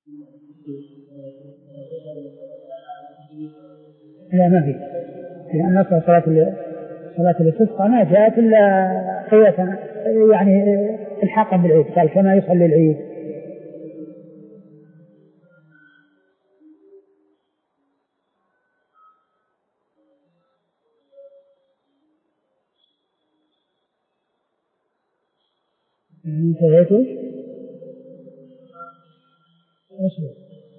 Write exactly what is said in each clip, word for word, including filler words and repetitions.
لا ما في، لأن أصل صلاة صلاة الاستسقاء ما جاءت إلا قياسا يعني الحاقا بالعيد، قال كما يصلي العيد. انتهيتوا؟ أصبر.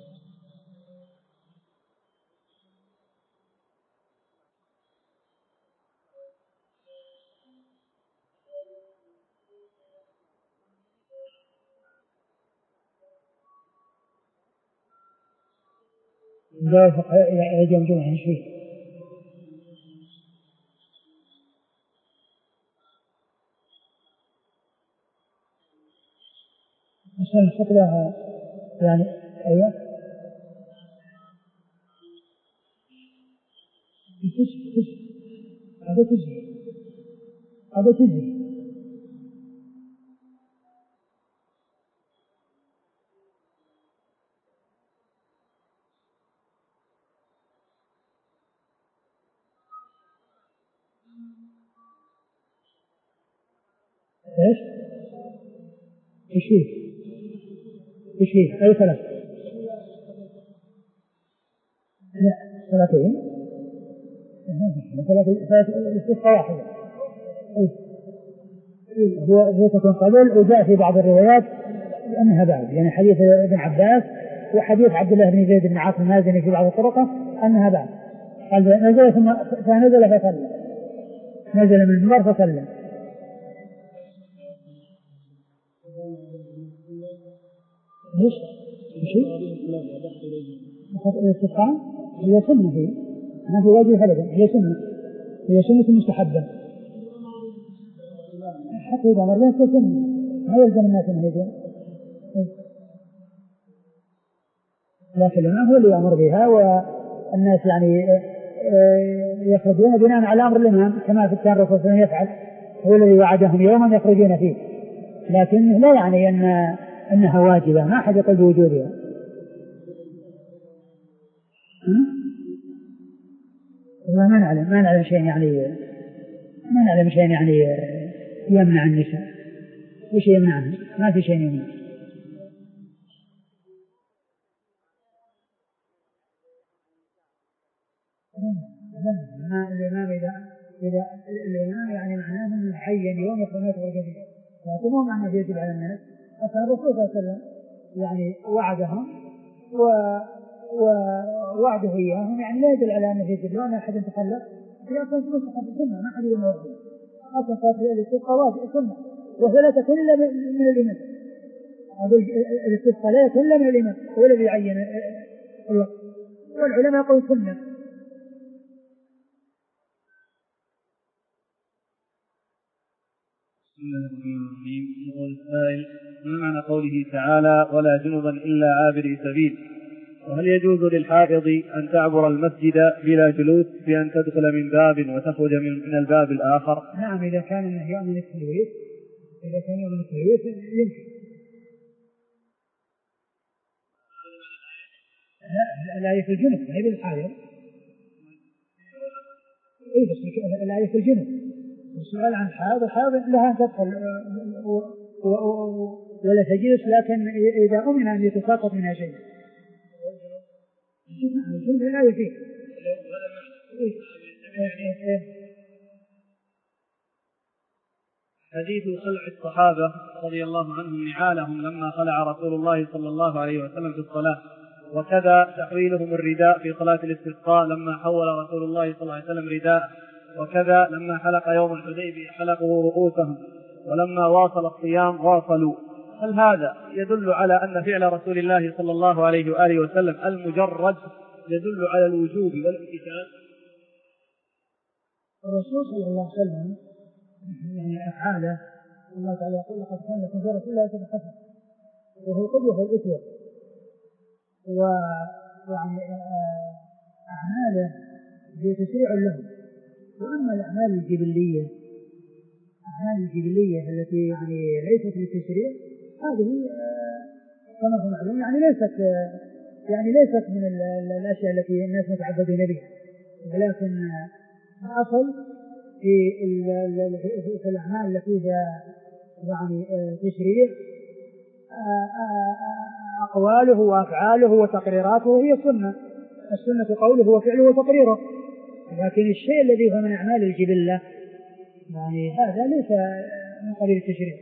لا يجب جمعا شيء مثلا الخطبة يعني. أيوة تجي تجي هذا تجي هذا تجي إيش؟ إيش فيه؟ إيش فيه؟ أي ثلاث؟ لا ثلاثين. ثلاث ثلاث استسقاء واحدة. هو هو تكون قبل، وجاء في بعض الروايات أنها بعد، يعني حديث ابن عباس وحديث عبد الله بن زيد بن عاصم المازني في بعض الطرقة أنها بعد. قال نزل ثم فنزل فصلى، نزل من المنبر فصلى. ليش؟ شيء؟ الاستسقاء هي سنة، هي ما في واجب أبدا، هي سنة، هي سنة مستحبة. حتى إذا مرة سنة ما يلزم الناس أن يجون، لكن الإمام هو اللي يأمر بها، والناس يعني يخرجون بناء على أمر الإمام، كما في كان الرسول صلى الله عليه وسلم يفعل، هو الذي وعدهم يوما يخرجون فيه، لكن لا يعني أن أنها واجبة، ما أحد يقول بوجودها. ما نعلم ما نعلم شيء يعني ما نعلم شيء يعني يمنع النساء، وش يمنعها؟ ما في شيء يمنع. الإمام إذا إذا الإمام يعني معناه أنه حي يوم يخرج يخرج فيه، لكن مو معناه يجب على الناس. أصلا الرسول صلى الله عليه وسلم يعني وعدهم و ووعده إياهم، يعني لا يدل على أنه يجب لأن أحد تخلف في أصلا مستحب السنة، ما حد يقول واجب، أصلا صلاة الاستسقاء واجب سنة، ولا تكون إلا من الإمام. أقول الاستسقاء لا يكون إلا من الإمام، هو الذي يعين الوقت، والعلماء يقولون سنة. بسم الله الرحمن الرحيم. يقول السائل: ما معنى قوله تعالى ولا جنبا إلا عابري سبيل؟ وهل يجوز للحائض أن تعبر المسجد بلا جلوس بأن تدخل من باب وتخرج من الباب الآخر؟ نعم إذا كان النهي من التلويث، إذا كان من التلويث يمكن. لا الآية في الجنب هي بالحائض. إيه بس الآية في الجنب. السؤال عن الحائض، الحائض لها أن تدخل ولا تجلس، لكن إذا أمن أن يتساقط منها شيء. الجنب الآية فيه. حديث خلع الصحابة رضي الله عنهم نعالهم لما خلع رسول الله صلى الله عليه وسلم في الصلاة، وكذا تحويلهم الرداء في صلاة الاستسقاء لما حول رسول الله صلى الله عليه وسلم رداء، وكذا لما حلق يوم الحديبية حلقوا رؤوسهم، ولما واصل الصيام واصلوا. هل هذا يدل على أن فعل رسول الله صلى الله عليه وآله وسلم المجرد يدل على الوجوب والامتثال؟ الرسول صلى الله عليه وسلم يعني أفعاله الله تعالى يقول لقد كان لكم في رسول الله أسوة حسنة، وهو القدوة والأسوة، ويعني أعماله هي تشريع له. وأما الأعمال الجبلية الأعمال الجبلية التي يعني ليست للتشريع، هذه كما هو معلوم يعني ليست يعني ليست من الأشياء التي الناس متعبدون بها، ولكن الأصل في في الأعمال التي فيها يعني تشريع أقواله وأفعاله وتقريراته هي السنة. السنة قوله وفعله وتقريره، لكن الشيء الذي هو من أعمال الجبلة يعني هذا ليس من قبيل التشريع.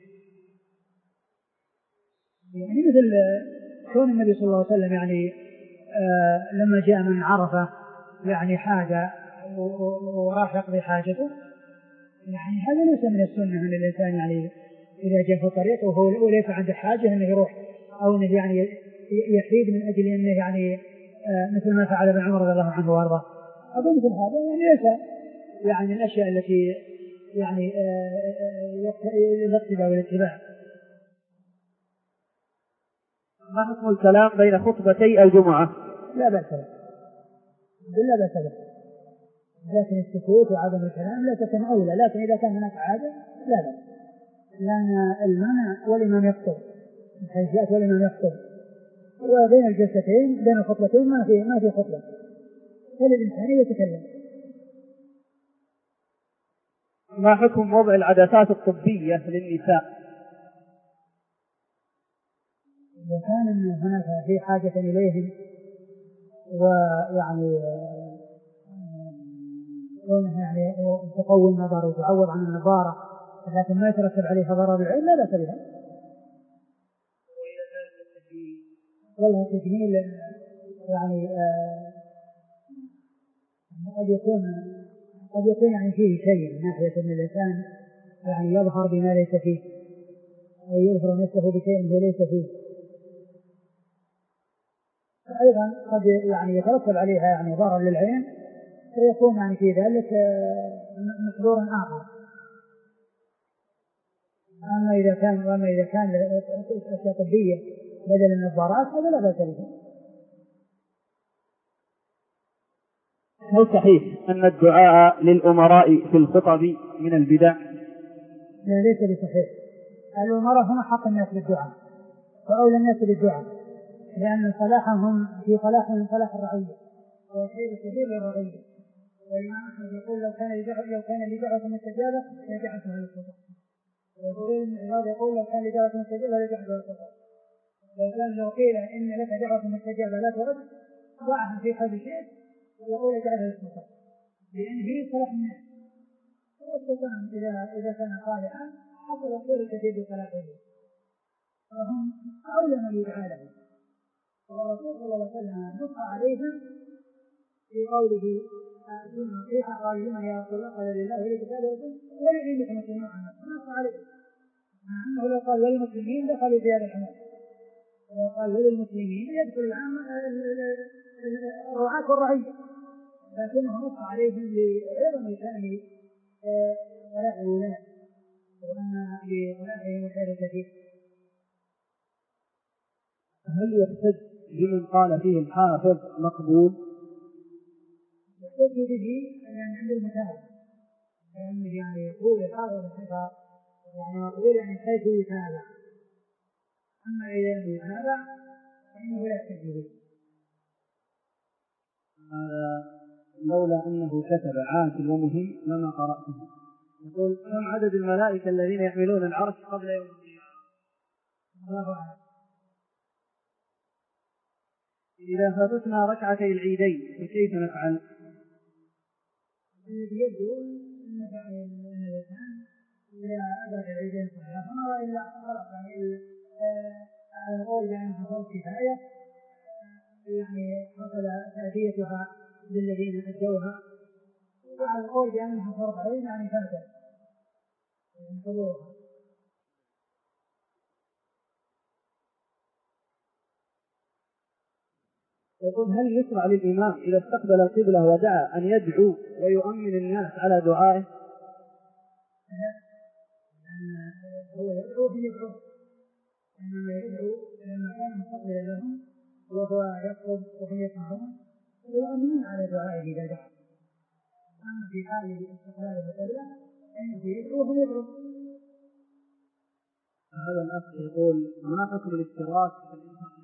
يعني مثل كون النبي صلى الله عليه وسلم يعني آه لما جاء من عرفة يعني حاجة وراح يقضي حاجته، يعني هذا ليس من السنة أن الإنسان يعني إذا جاء في الطريق وهو وليس عنده حاجة أنه يروح أو أنه يعني يحيد من أجل أنه يعني آه مثل ما فعل ابن عمر رضي الله عنه وارضاه. أظن مثل هذا يعني ليس يعني الأشياء التي يعني الاقتداء والاتباع. ما حكم الكلام بين خطبتي الجمعة؟ لا بأس به، لا بأس به، لكن السكوت وعدم الكلام لا تكن أولى، لكن إذا كان هناك عادة لا بأس، لأن المنع والإمام يخطب، الحيثيات والإمام يخطب، وبين الجلستين بين الخطبتين ما في ما في خطبة، فالإنسان يتكلم. ما حكم وضع العدسات الطبية للنساء؟ إذا كان هناك في حاجة إليهم ويعني كونها يعني تقوي النظر وتعوض عن النظارة لكن ما يترتب عليها ضرر العين لا بأس بها. والله التجميل يعني آه قد يكون قد يكون يعني فيه شيء من ناحية أن الإنسان يعني يظهر بما ليس فيه أو يظهر نفسه بشيء هو ليس فيه. أيضا قد يعني يترتب عليها يعني ضرر للعين فيكون يعني في ذلك محظور آخر. أما إذا كان وأما إذا كان أشياء طبية بدل النظارات هذا لا بأس به. هل صحيح أن الدعاء للأمراء في الخطب من البدع؟ لا ليس بصحيح. الأمراء هم حق الناس بالدعاء وأولى الناس بالدعاء، لأن صلاحهم في صلاحهم صلاح الرعية والخير كثير للرعية. والإمام أحمد يقول لو كان لدعوة لو كان لدعوة مستجابة لجعلتها للخطب. ويقول يقول لو كان لدعوة مستجابة لجعلتها للخطب. لو كان لو قيل إن لك دعوة مستجابة لا ترد ضعها في هذا الشيء يقول اجعلها للخطب، لأن هي صلاح الناس. والسلطان إذا إذا كان صالحا حصل الخير الكثير بصلاحه فهم أولى من يدعى له. والرسول صلى الله عليه وسلم نص عليهم في قوله في نصيحة قال لمن يا رسول الله قال لله ولكتابه ولأئمة المسلمين عامة نص عليهم، مع أنه لو قال للمسلمين دخلوا في هذا الحمام، لو قال للمسلمين يدخل العامة الرعاة والرعية، لكنه نص عليهم لعظم شأن صلاح الولاة وأن لصلاحهم خير كثير. هل يحتج بمن قال فيه الحافظ مقبول؟ يحتج به يعني عند المتابعة، لأنه يعني يقول الحافظ الحفاظ يعني مقبول يعني حيث يتابع، أما إذا لم يتابع فإنه لا يحتج به. هذا لولا أنه كتب عاجل ومهم لما قرأته. يقول كم عدد الملائكة الذين يحملون العرش قبل يوم القيامة؟ إذا فاتتنا ركعتي العيدين فكيف نفعل؟ الذي يبدو أن الإنسان إذا أدرك العيدين صحيحة فما رأي إلا خلق يعني على قول يعني حصول كفاية يعني حصل تأديتها للذين أدوها، وعلى القول بأنها فرض عين يعني فاتت يعني حضورها. يقول هل يشرع للإمام إذا استقبل القبلة ودعا أن يدعو ويؤمن الناس على دعائه؟ لا، هو يدعو هم يدعو، إنما يدعو لما كان مستقبلا لهم وهو يخطب وهم يسمعون ويؤمنون على دعائه إذا دعا. أما في حال استقبال القبلة فإنه يدعو هم يدعو. هذا الأخ يقول ما حكم الاشتراك في الإنترنت؟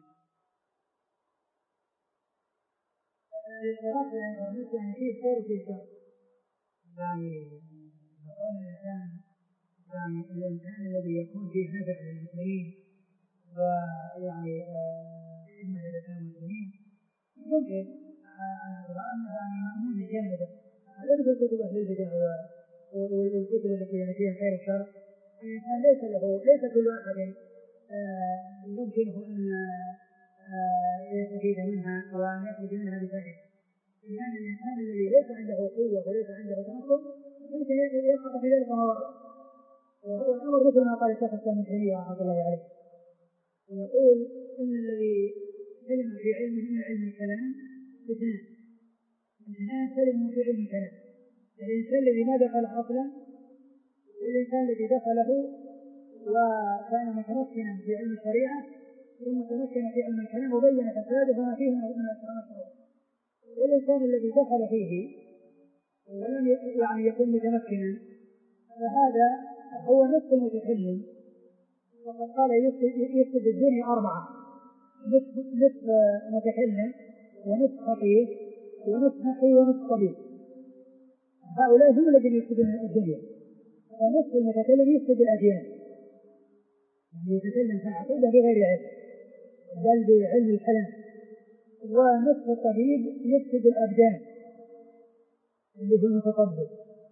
الاشتراك في الإنترنت يعني فيه خير وفيه شر. يعني يقول الإنسان يعني الإنسان الذي يكون فيه نفع للمسلمين ويعني خدمة للإسلام والمسلمين ممكن على اعتبار أنه يعني مأمون جانبا. هذا في الكتب أهل البدع والكتب التي يعني فيها خير وشر. الإنسان ليس له ليس كل أحد يمكنه أن يستفيد منها وأن يخرج منها بفائدة. لأن الإنسان الذي ليس عنده قوة وليس عنده تمكن يمكن يسقط في ذلك مواقع. وهو الأمر مثل ما قال الشيخ الإسلام ابن تيمية رحمه الله عليه، يقول إن الذي سلم في علم من علم الكلام اثنان اثنان سلموا في علم الكلام: الإنسان الذي ما دخل أصلا، والإنسان الذي دخله وكان متمكنا في علم الشريعة ثم تمكن في علم الكلام وبين فساده فما فيه من الشرع. والإنسان الذي دخل فيه ولم يعني يكون متمكنا فهذا هو نصف المتكلم. وقد قال يفسد الدنيا أربعة: نصف نصف متكلم ونصف خطيب ونصف نحوي ونصف طبيب. هؤلاء هم الذين يفسدون الدنيا. فنصف المتكلم يفسد الأديان، يعني يتكلم في العقيدة بغير علم بل بعلم الكلام. ونصف الطبيب يفسد الأبدان اللي هو المتطبب.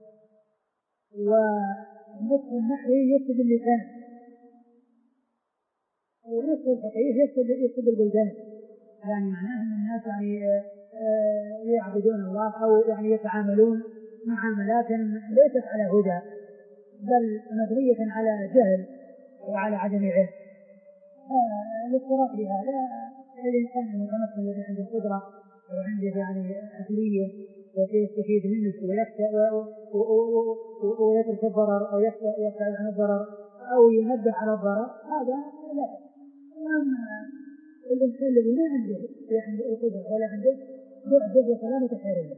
ونصف النحوي يفسد اللسان. ونصف الفقيه يفسد يفسد البلدان. يعني معناه أن الناس يعني يعبدون الله أو يعني يتعاملون معاملات ليست على هدى بل مبنية على جهل وعلى عدم علم. الاضطراب بهذا الإنسان المتمكن الذي عنده قدرة وعنده يعني أهلية ويستفيد منه ويترك الضرر أو يبتعد عن الضرر أو ينبه على الضرر، هذا لا. أما الإنسان الذي ما عنده يعني القدرة ولا عنده يعجب وسلامة خير له.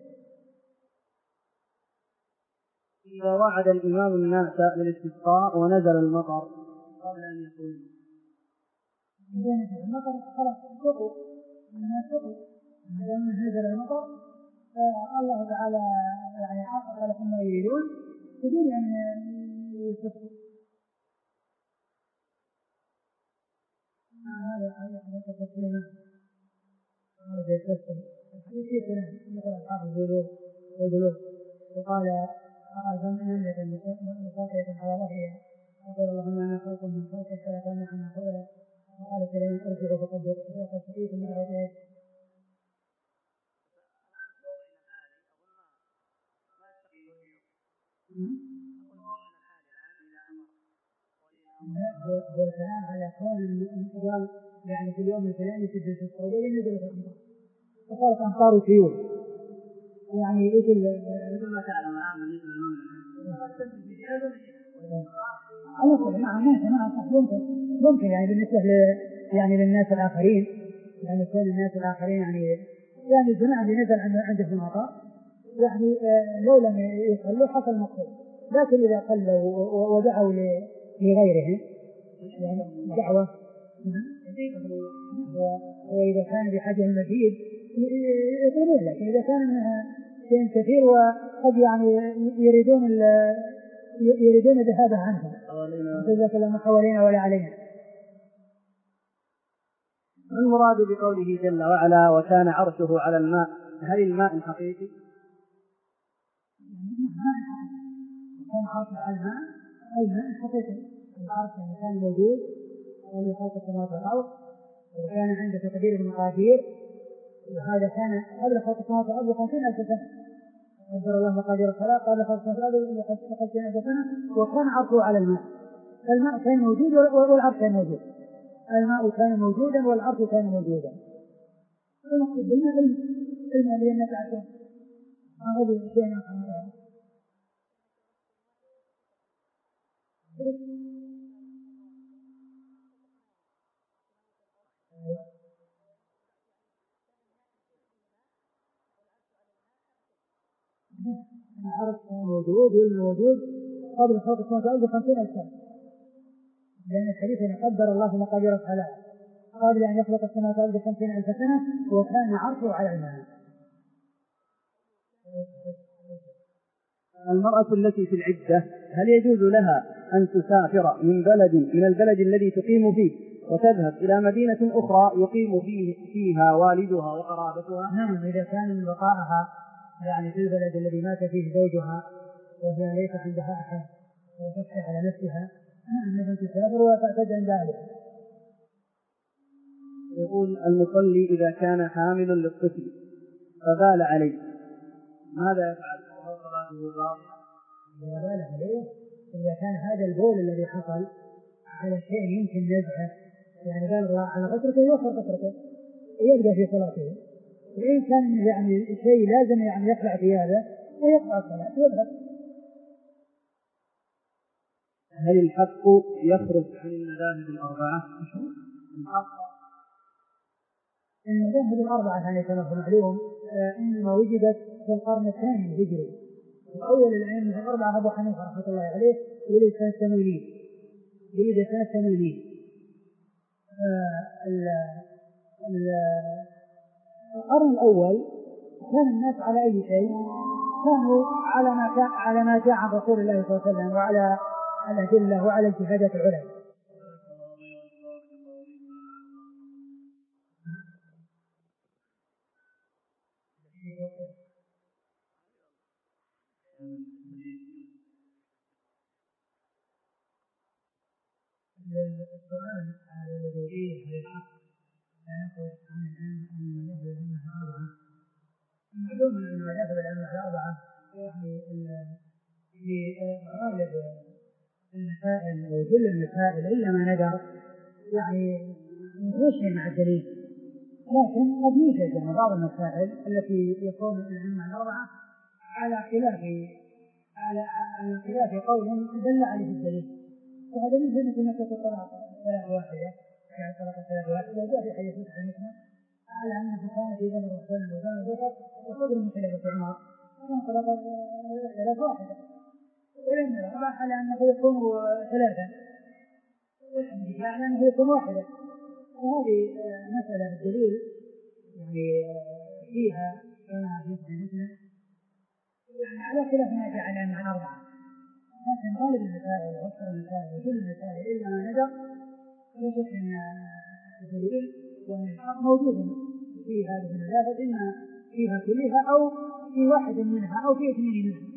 إذا وعد الإمام الناس للاستسقاء ونزل المطر قبل أن يقول إذا نزل المطر خلاص سقوا الناس سقوا. ما دام نزل المطر فالله تعالى يعني حقق لهم ما يريدون بدون أن يسقوا. هذا حديث سليمان هذا يفسر الحديث فيه كلام مثل أصحاب البلوغ والبلوغ. وقال نملة مساقية على ظهرها يقول اللهم أنا خلق من خلقك فلا تمنع عنا خبلا. وقال سليمان ارجعوا فقد وقد سقيتم بدعوة ايش؟ هو الكلام على كون الانفجار يعني في اليوم الفلاني في الجزء الصوبي نزلت الأمطار فصارت أمطار سيول. يعني ايش مثل ما تعلم الآن بالنسبة للمملكة أنا مع الناس أنا ممكن ممكن يعني بالنسبة ل يعني للناس الآخرين يعني كل الناس الآخرين يعني يعني الجماعة اللي نزل عنده المطر يعني لو لم يصلوا حصل مقصود. لكن إذا صلوا ودعوا لغيرهم يعني دعوة وإذا كان بحاجة المزيد يطلبون. لكن إذا كان منها شيء كثير وقد يعني يريدون يريدون ذهابه عنهم فإذا كلام حوالينا ولا علينا. ما المراد بقوله جل وعلا وكان عرشه على الماء؟ هل الماء حقيقي؟ كان عرشه على الماء أي ماء حقيقي. العرش كان موجود قبل خلق السماوات والأرض وكان عنده تقدير المقادير وهذا كان قبل خلق السماوات والأرض بخمسين ألف سنة. قدر الله مقادير الخلق قبل خلق السماوات والأرض بخمسين ألف سنة وكان عرشه على الماء. الماء كان موجود والعرش كان موجود. الماء كان موجودا والعرش كان موجودا. المقصود بالماء الماء لأنك عشان ما هو بشيء آخر. العرش موجود والموجود قبل خلق السماوات والأرض بخمسين ألف سنة. لأن الحديث أن قدر الله مقادير الخلائق قبل أن يخلق السماوات والأرض بخمسين ألف سنة وكان عرشه على الماء. المرأة التي في العدة هل يجوز لها أن تسافر من بلد من البلد الذي تقيم فيه وتذهب إلى مدينة أخرى يقيم فيه فيها والدها وقرابتها؟ نعم، إذا كان بقاءها يعني في البلد الذي مات فيه زوجها وهي ليس عندها أحد وتخشى على نفسها، نعم مثل تسافر وتعتد عند أهلها. يقول المصلي إذا كان حامل للطفل فبال عليه ماذا يفعل؟ إذا بال عليه إذا كان هذا البول الذي حصل على شيء يمكن نزعه يعني بالغ على فترته يوفر فترته ويبدأ في صلاته، وإن كان يعني شيء لازم يعني يخلع ثيابه ويقطع الصلاة ويذهب. هل الحق يخرج عن المذاهب الأربعة؟ الحق المذاهب الأربعة يعني كما هو معلوم إنما وجدت في القرن الثاني الهجري، وأول الأئمة الأربعة أبو حنيفة رحمة الله عليه ولد سنة ثمانين ولد سنة ثمانين. القرن الأول كان الناس على أي شيء؟ كانوا على ما كان على ما جاء عن رسول الله صلى الله عليه وسلم وعلى الأدلة وعلى اجتهادات العلماء. السؤال على الذي فيه الحق لا يخرج عن المذاهب الأئمة الأربعة. معلوم أن المذاهب الأئمة الأربعة يعني في غالب المسائل وكل المسائل إلا ما ندر يعني متمشي مع الدليل، لكن قد يوجد يعني بعض المسائل التي يكون الأئمة الأربعة على خلاف على على خلاف قول دل عليه الدليل، وهذا مثل مثل مسألة الطلاق ثلاث واحدة يعني طلاق ثلاث واحدة جاء في حديث مسلم على أنه كان في زمن رسول الله وزمن بكر وصدر من خلافة عمر كان طلاق ثلاث واحدة، ولأن الأربعة على أنه يكون ثلاثا والحديث على أنه يكون واحدة، وهذه مسألة الدليل يعني فيها كما في صحيح مسلم يعني على خلاف ما جاء عن الأربعة، لكن غالب المسائل وأكثر المسائل وكل المسائل إلا ما ندر لا شك أن الدليل وأن الحق موجود في هذه المذاهب إما فيها كلها أو في واحد منها أو في اثنين منها.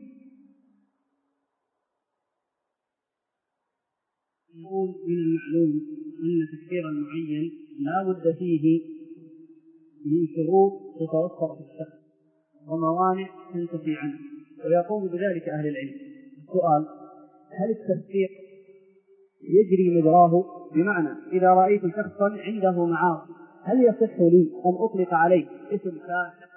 يقول من المعلوم أن تكفير المعين لا بد فيه من شروط تتوفر في الشخص وموانع تنتفي عنه ويقوم بذلك أهل العلم. السؤال: هل التفسيق يجري مجراه؟ بمعنى إذا رأيت شخصا عنده معاصي هل يصح لي أن أطلق عليه اسم كافر؟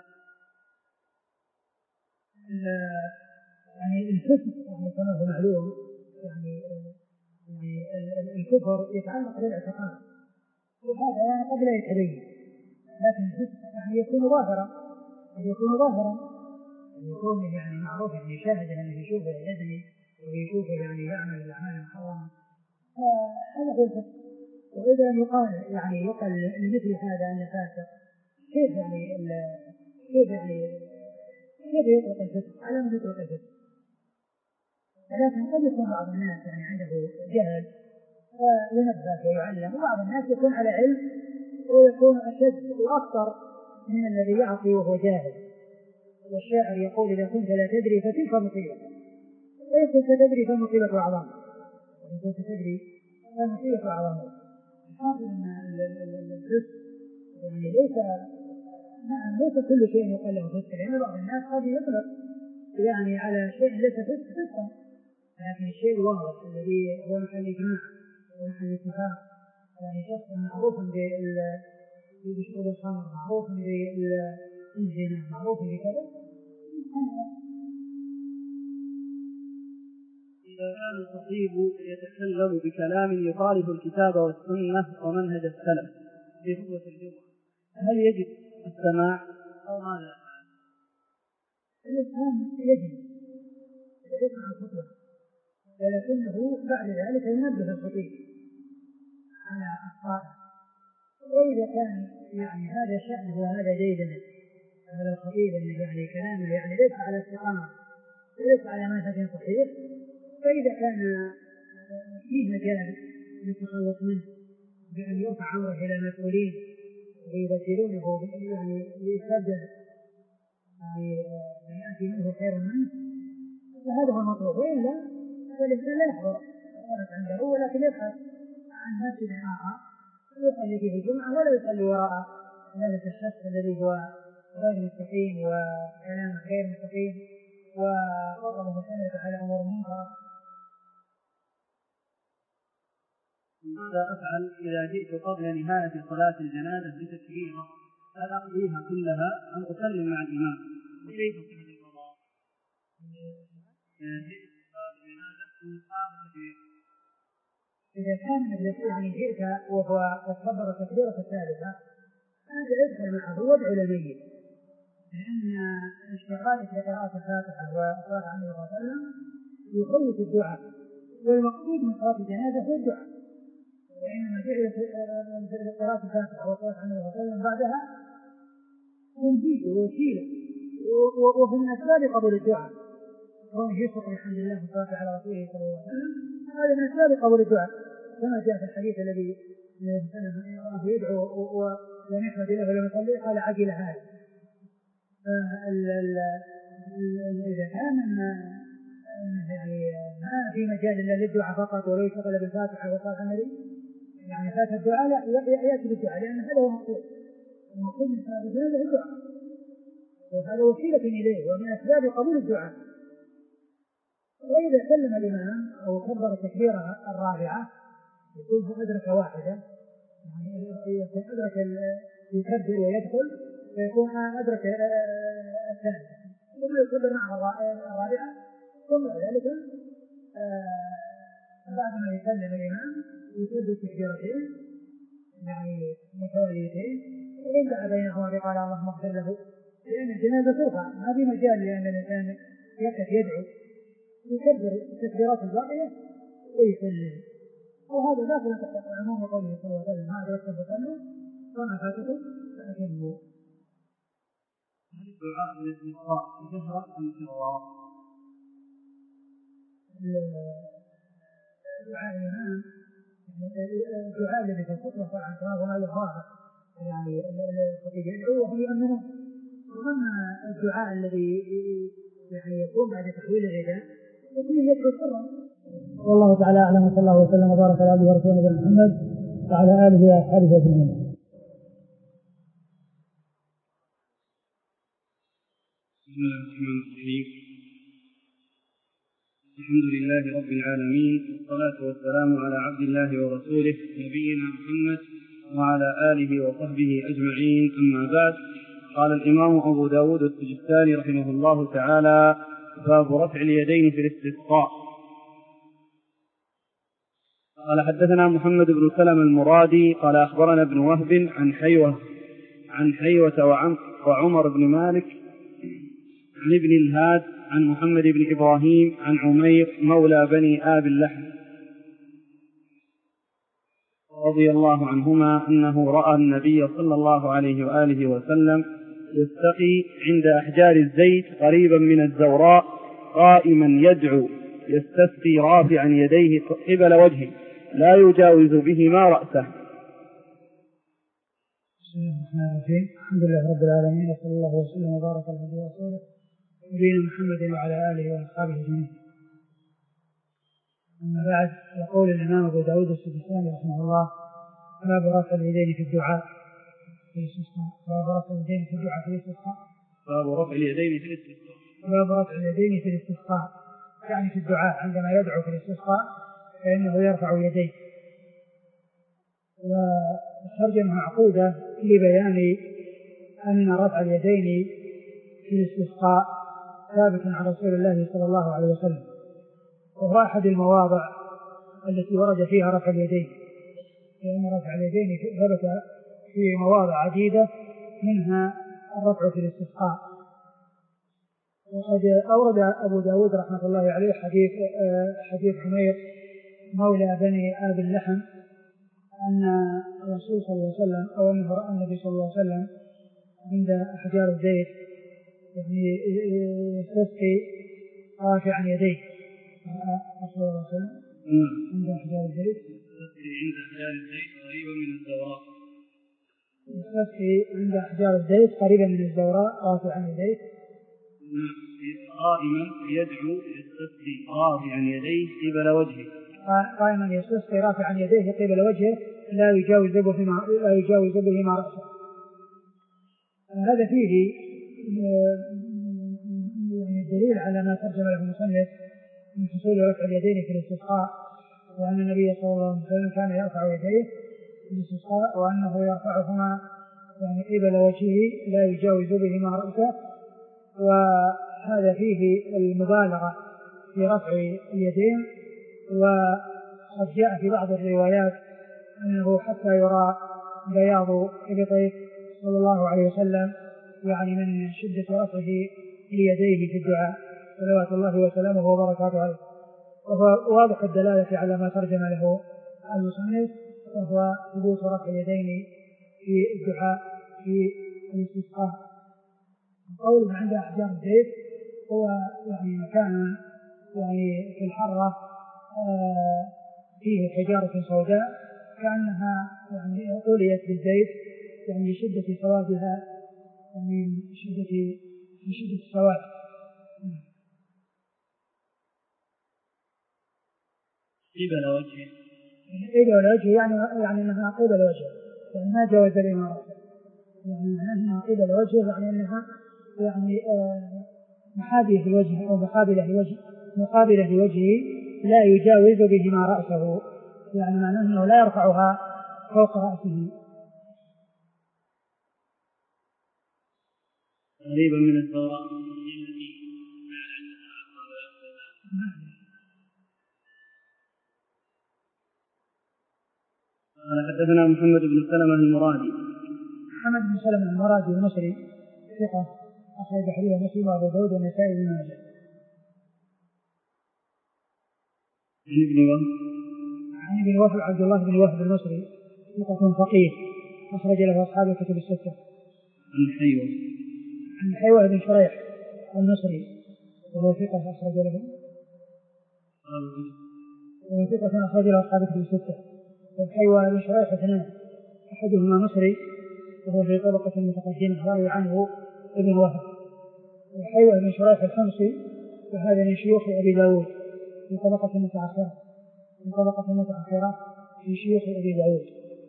يعني الفسق يعني كما هو معلوم يعني يعني الكفر يتعلق بالاعتقاد وهذا يعني قد لا يتبين، لكن الفسق يعني يكون ظاهرا يكون ظاهرا يكون يعني معروف يعني يشاهد أنه يشوفه يزني ويشوفه يعني يعمل الأعمال المحرمة، هذا هو الفسق. وإذا يقال يعني يقال لمثل هذا أن فاسق كيف يعني كيف يعني كيف يطلق الفسق على من يطلق الفسق؟ لكن قد يكون بعض الناس يعني عنده جهل فينبه ويعلم، وبعض الناس يكون على علم ويكون أشد وأكثر من الذي يعصي وهو جاهل. والشاعر يقول: إذا كنت لا تدري فتلك مصيبة، وإن كنت تدري فالمصيبة أعظم، وإن كنت تدري فالمصيبة أعظم. الحاصل أن الفسق يعني ليس نعم ليس كل شيء يقال له فسق، لأن بعض الناس قد يطلق يعني على شيء ليس فسق فسقا، لكن الشيء الواضح الذي هو محل إجماع ومحل اتفاق يعني شخص معروف بشرب الخمر معروف بالزنا معروف بكذا. إذا كان الخطيب يتكلم بكلام يخالف الكتاب والسنة ومنهج السلف في خطبة الجمعة هل يجب السماع أو ماذا؟ الإنسان يجب يسمع الخطبة، ولكنه بعد ذلك ينبه الخطيب على أخطائه. وإذا كان يعني هذا شأنه وهذا جيدا هذا الخطيب أنه يعني كلامه يعني ليس على استقامة وليس على منهج صحيح، فإذا كان فيه مجال للتخلص منه بأن يرفع أمره إلى المسؤولين ويبدلونه يعني ليستبدل يعني من يأتي منه خير منه، فهذا هو المطلوب. وإلا فالإنسان لا يحضر ورد عنده، ولكن يبحث عن مسجد آخر يصلي فيه الجمعة ولا يصلي وراء ذلك الشخص الذي هو غير مستقيم وكلامه غير مستقيم ووضعه مستند على أمور منكرة. ماذا أفعل إذا جئت قبل نهاية صلاة الجنازة بتكبيرة؟ هل أقضيها كلها أم أسلم مع الإمام؟ وكيف صفة القضاء؟ إذا جئت صلاة الجنازة من آخر تكبيرة، إذا كان يعني جئت وهو قد كبر التكبيرة الثالثة أنت ادخل معه وادعو للميت، لأن اشتغالك بقراءة الفاتحة والصلاة على النبي صلى الله عليه وسلم يفوت الدعاء، والمقصود من صلاة الجنازة هو الدعاء، وإنما جعلت قراءة الفاتحة والصلاة على النبي صلى الله عليه وسلم بعدها تمهيد ووسيلة وهو من أسباب قبول الدعاء، كونه يشكر الحمد لله والصلاة على رسوله صلى الله عليه وسلم هذا من أسباب قبول الدعاء، كما جاء في الحديث الذي يدعو ونحمد له ولم يصلي قال عجل هذا. إذا كان يعني ما في مجال إلا للدعاء فقط ولو يشتغل بالفاتحة وصلاة على النبي يعني فات الدعاء لا يأتي بالدعاء، لأن هذا هو المقصود. المقصود من صلاة الجنازة الدعاء، وهذا وسيلة إليه ومن أسباب قبول الدعاء. وإذا سلم الإمام أو كبر التكبيرة الرابعة يكون هو أدرك واحدة، يعني يكون أدرك يكبر ويدخل فيكون أدرك الثاني، ثم يكبر مع الرابعة، ثم ذلك بعد ما يسلم الإمام يكبر تكبيرتين يعني متواليتين، وإن دعا بينهما بقال اللهم اغفر له، لأن الجنازة ترفع ما في مجال لأن الإنسان يقف يدعو، يكبر التكبيرات الباقية ويسلم. وهذا داخل تحت عموم قوله صلى الله عليه وسلم ما أدركتم فصلوا وما فاتكم فأتموا. هل الدعاء بالاستسقاء جهرا أم سرا؟ دعاء الإمام الدعاء الذي في الخطبة طبعا كما هو الظاهر يعني الخطيب يدعو وهم يؤمنون، وأما الدعاء الذي يعني يكون بعد تحويل الرداء يكون يدعو سرا. والله تعالى أعلم، وصلى الله وسلم وبارك على عبده ورسوله محمد وعلى آله وأصحابه أجمعين. بسم الله الرحمن الرحيم. الحمد لله رب العالمين، والصلاة والسلام على عبد الله ورسوله نبينا محمد وعلى آله وصحبه أجمعين، أما بعد. قال الإمام أبو داود السجستاني رحمه الله تعالى: باب رفع اليدين في الاستسقاء. قال حدثنا محمد بن سلمة المرادي قال أخبرنا ابن وهب عن حيوة عن حيوة وعمر بن مالك عن ابن الهاد عن محمد بن إبراهيم عن عمير مولى بني آب اللحم رضي الله عنهما أنه رأى النبي صلى الله عليه وآله وسلم يستقي عند أحجار الزيت قريبا من الزوراء قائما يدعو يستسقي رافعا يديه قبل وجهه لا يجاوز بهما رأسه. بسم الله الرحمن الرحيم. الحمد لله رب العالمين، وصلى الله وسلم وبارك على عبده ورسوله نبينا محمد وعلى آله وأصحابه أجمعين. أما بعد، يقول الإمام أبو داود السجستاني رحمه الله: باب رفع اليدين في الدعاء في الاستسقاء. باب رفع اليدين في الدعاء في الاستسقاء. باب رفع اليدين في الاستسقاء. باب رفع اليدين في الاستسقاء، يعني في الدعاء عندما يدعو في الاستسقاء فإنه يرفع يديه. والترجمة معقودة لبيان أن رفع اليدين في الاستسقاء ثابت عن رسول الله صلى الله عليه وسلم، وهو أحد المواضع التي ورد فيها رفع اليدين، لأن رفع اليدين ثبت في مواضع عديدة منها الرفع في الاستسقاء. وقد أورد أبو داود رحمة الله عليه حديث حديث عمير مولى بني آب اللحم أن الرسول صلى الله عليه وسلم أو أنه رأى النبي صلى الله عليه وسلم عند أحجار الزيت يعني يستسقي رافعا يديه صلى الله عليه وسلم عند أحجار الزيت عند أحجار الزيت قريبا من الزوراء يستسقي عند أحجار الزيت قريبا من الزوراء رافعا يديه قائما يدعو يستسقي رافعا يديه قبل وجهه قائما يستسقي رافعا يديه قبل وجهه لا يجاوز بهما لا يجاوز بهما رأسه. هذا فيه يعني الدليل على ما ترجم له المصنف من حصول رفع اليدين في الاستسقاء، وأن النبي صلى الله عليه وسلم كان يرفع يديه في الاستسقاء وأنه يرفعهما يعني قبل وجهه لا يجاوز بهما رأسه. وهذا فيه المبالغة في رفع اليدين، وقد جاء في بعض الروايات أنه حتى يرى بياض إبطيه صلى الله عليه وسلم يعني من شدة رفعه ليديه في الدعاء صلوات الله وسلامه وبركاته عليه. وهو واضح الدلالة على ما ترجم له المصنف، وهو ثبوت رفع اليدين في الدعاء في الاستسقاء. القول عند أحجار الزيت هو يعني مكان يعني في الحرة فيه حجارة سوداء كأنها يعني طوليت بالزيت يعني لشدة سوادها يعني من شدة من شدة السواد. قبل وجهه قبل وجهه يعني يعني أنها قبل وجهه يعني ما جاوز الإمارة، يعني أنها قبل وجهه يعني أنها يعني محابية لوجهه أو مقابلة لوجهه مقابلة لوجهه لا يجاوز بهما رأسه، يعني معناه أنه لا يرفعها فوق رأسه. قريبا من الزوراء. قال حدثنا محمد بن سلمة المرادي. محمد بن سلمة المرادي المصري ثقة أخرج حديثه مسلم وأبو داود والنسائي بن ماجه. عن ابن وهب عن ابن وهب عبد الله بن وهب المصري ثقة فقيه أخرج له أصحاب الكتب الستة. عن حيوة عن حيوة بن شريح المصري وهو ثقة أخرج له وهو ثقة أخرج له أصحاب الكتب الستة. وحيوة بن شريح اثنان، أحدهما مصري وهو في طبقة متقدمة يروي عنه ابن وهب، وحيوة بن شريح الحمصي وهذا من شيوخ أبي داود في طبقة متأخرة في طبقة متأخرة في شيوخ أبي داود.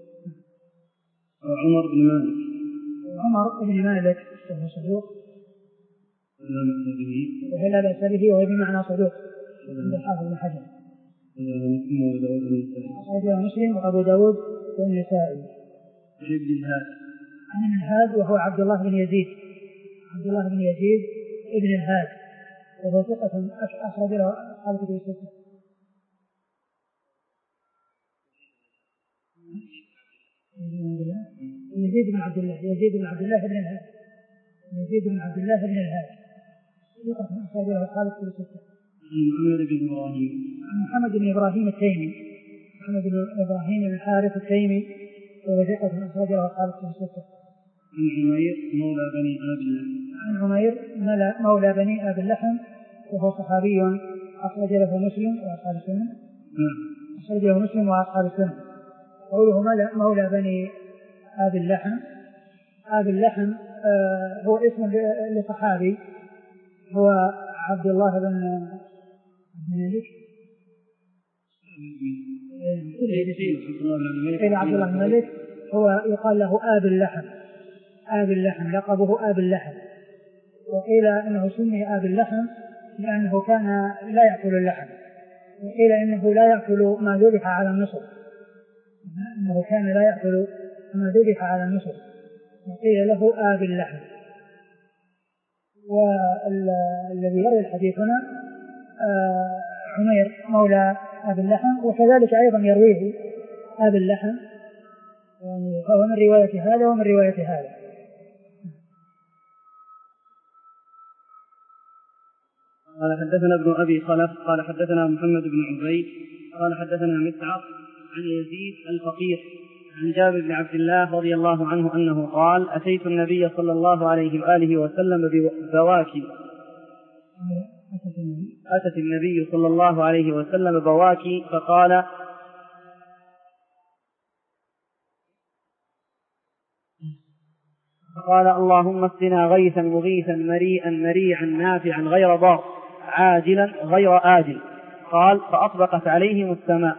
وعمر بن مالك عمر بن مالك وهو صدوق لا بأس به ولا بأس به وهو بمعنى صدوق عند الحافظ بن حجر. أخرجه مسلم وأبو داود والنسائي. عن ابن الهاد عن ابن الهاد وهو عبد الله بن يزيد عبد الله بن يزيد ابن الهاد وهو ثقة أخرج له أصحاب الكتب الستة. يزيد بن عبد الله يزيد بن عبد الله بن الهاد يزيد بن عبد الله بن الهاد ثقة أخرج له أصحاب الكتب الستة. محمد بن إبراهيم محمد بن إبراهيم التيمي محمد بن إبراهيم بن الحارث التيمي وهو ثقة أخرج له أصحاب الكتب الستة. عن عمير مولى بني آب اللحم عن عمير مولى بني آب اللحم وهو صحابي أخرج له مسلم وأصحاب السنن. أخرج له مسلم وأصحاب السنن. قوله مولى بني آب اللحم آب اللحم آه هو اسم لصحابي هو عبد الله بن مالك قيل عبد الله بن مالك هو يقال له آب اللحم آب اللحم لقبه آب اللحم. وقيل إنه سمي آب اللحم لأنه كان لا يأكل اللحم، وقيل إنه لا يأكل ما ذبح على النصب إنه كان لا يأكل ما ذبح على النصب وقيل له آب اللحم. والذي يروي الحديث هنا عمير مولى آب اللحم وكذلك أيضا يرويه آب اللحم يعني فهو من رواية هذا ومن رواية هذا. قال حدثنا ابن أبي خلف قال حدثنا محمد بن عبيد قال حدثنا مسعر عن يزيد الفقير عن جابر بن عبد الله رضي الله عنه أنه قال: أتيت النبي صلى الله عليه وآله وسلم ببواكي أتت النبي صلى الله عليه وسلم بواكي فقال فقال: اللهم اسقنا غيثا مغيثا مريئا مريعا نافعا غير ضار عاجلا غير آجل. قال: فأطبقت عليهم السماء.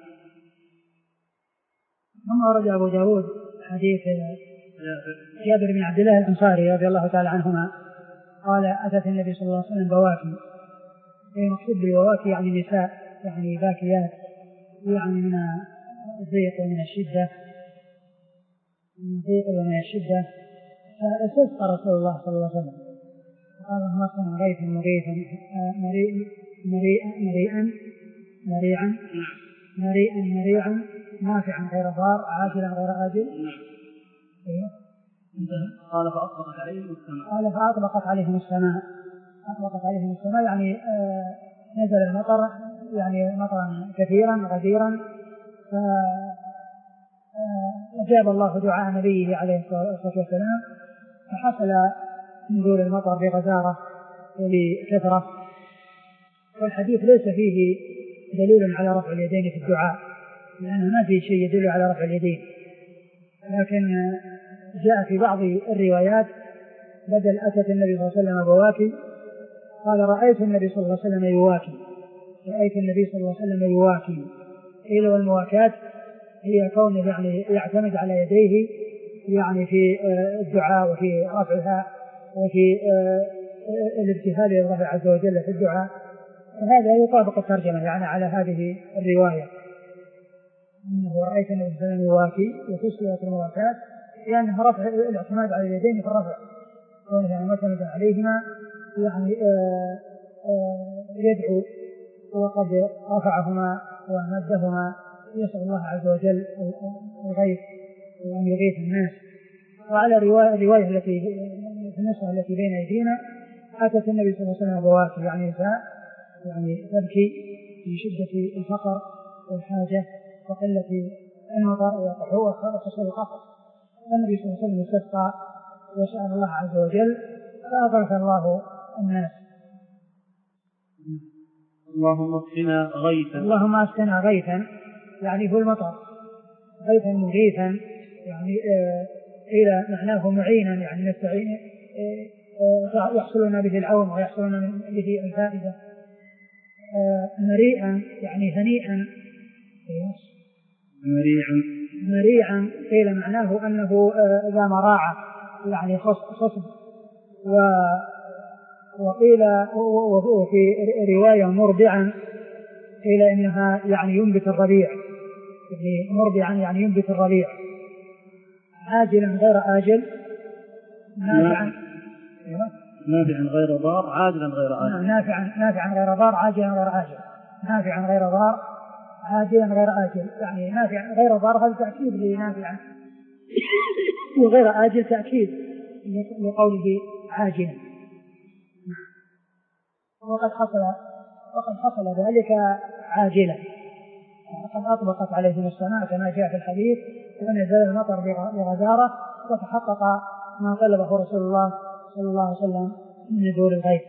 ثم ورد أبو داود حديث جابر بن عبد الله الأنصاري رضي الله تعالى عنهما قال: أتت النبي صلى الله عليه وسلم بواكي. المقصود بالبواكي يعني نساء، يعني باكيات، يعني من الضيق ومن الشدة من الضيق ومن الشدة. فاستسقى رسول الله صلى الله عليه وسلم قال: اللهم اسقنا غيثا مغيثا مريئا مريئا مريعا مريئا مريعا نافعا غير ضار عاجلا غير آجل. قال: فأطبقت عليهم السماء. قال: فأطبقت عليهم السماء. أطبقت عليهم السماء يعني آه نزل المطر، يعني مطرا كثيرا غزيرا. فأجاب الله دعاء نبيه عليه الصلاة والسلام، فحصل نزول المطر بغزارة وبكثرة. والحديث ليس فيه دليل على رفع اليدين في الدعاء، لأنه ما فيه شيء يدل على رفع اليدين، لكن جاء في بعض الروايات بدل أتت النبي صلى الله عليه وسلم بواكي قال: رأيت النبي صلى الله عليه وسلم يواكي. رأيت النبي صلى الله عليه وسلم يواكي. قيل والمواكاة هي كونه يعني يعتمد على يديه يعني في الدعاء وفي رفعها وفي الابتهال إلى الله عز وجل في الدعاء. وهذا يطابق الترجمة يعني على هذه الرواية، أنه رأيت النبي صلى الله عليه وسلم يواكي وتسوية المواكاة لأنه رفع الاعتماد على اليدين في الرفع، كونه معتمد عليهما يعني آآ آآ يدعو وقد رفعهما ومدهما، يسأل الله عز وجل الغيث وأن يغيث الناس. وعلى الرواية التي في النسخة التي بين أيدينا أتت النبي صلى الله عليه وسلم بواكي، يعني نساء يعني تبكي في شدة الفقر والحاجة وقلة المطر وحصول القحط. النبي صلى الله عليه وسلم استسقى وسأل الله عز وجل فأغاث الله الناس. اللهم اسقنا غيثا. اللهم اسقنا غيثا يعني هو المطر، غيثا مغيثا يعني آه إلى معناه معينا، يعني نستعين آه يحصلنا به العون ويحصلنا به الفائدة. آه مريئا يعني هنيئا مريعا مريعا قيل معناه أنه ذا مراعة يعني خصب. وقيل وفي رواية مرضعا قيل إنها يعني ينبت الربيع، يعني مرضعا يعني ينبت الربيع. عاجلا غير آجل نافعا نافعا غير ضار عاجلا غير آجل نافعا نافعا غير ضار عاجلا غير آجل نافعا غير ضار عاجلا غير آجل يعني نافع غير ضار هذا تأكيد لنافعا، وغير آجل تأكيد لقوله عاجلا. وقد حصل وقد حصل ذلك عاجلا، وقد أطبقت عليهم السماء كما جاء في الحديث، ونزل المطر بغزارة وتحقق ما طلبه رسول الله صلى الله عليه وسلم من نزول الغيث.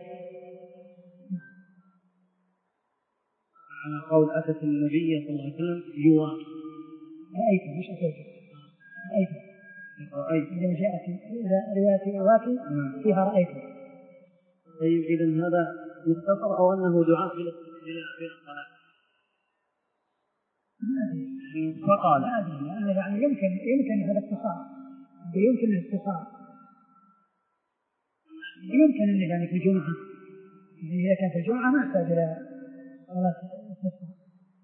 على قول أتت النبي صلى الله عليه وسلم يواكي. رأيت مش أتيت رأيت رأيت إذا جاءت إذا رواية يواكي فيها رأيت. طيب إذن هذا مختصر أو أنه دعاء في الصلاة؟ فقال هذا يعني يمكن يمكن هذا اختصار، يمكن الاختصار، يمكن أن يعني في الجمعة إذا كان في الجمعة ما يحتاج إلى صلاة الاختصار.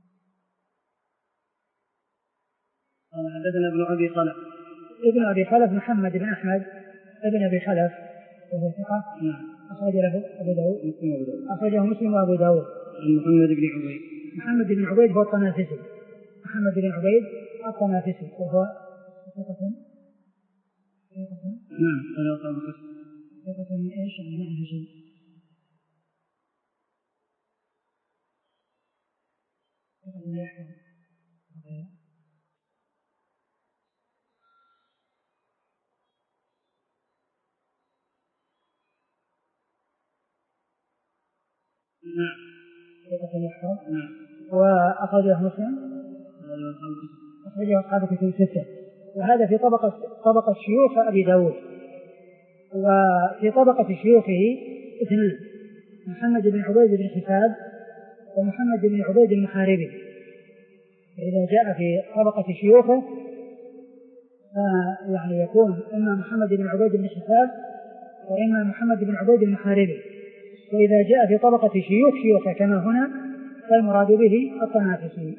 قال حدثنا ابن أبي خلف. ابن أبي خلف محمد بن أحمد ابن أبي خلف وهو ثقة أخرج له أبو داود أخرجه مسلم وأبو داود. محمد بن عبيد محمد بن عبيد هو الطنافسي محمد بن عبيد الطنافسي وهو ثقة نعم ثلاثة ثقة من إيش يعني معه شيء ثقة من يحفظ نعم. ثقة يحفظ. نعم. وأخرجه مسلم. أخرجه أصحاب الكتب الستة. وهذا في طبقة طبقة شيوخ أبي داود. وفي طبقة شيوخه اثنان: محمد بن عبيد بن حساب ومحمد بن عبيد المحاربي. إذا جاء في طبقة شيوخه يعني يكون إما محمد بن عبيد بن حساب وإما محمد بن عبيد المحاربي. وإذا جاء في طبقة شيوخ شيوخه كما هنا فالمراد به الطنافسي.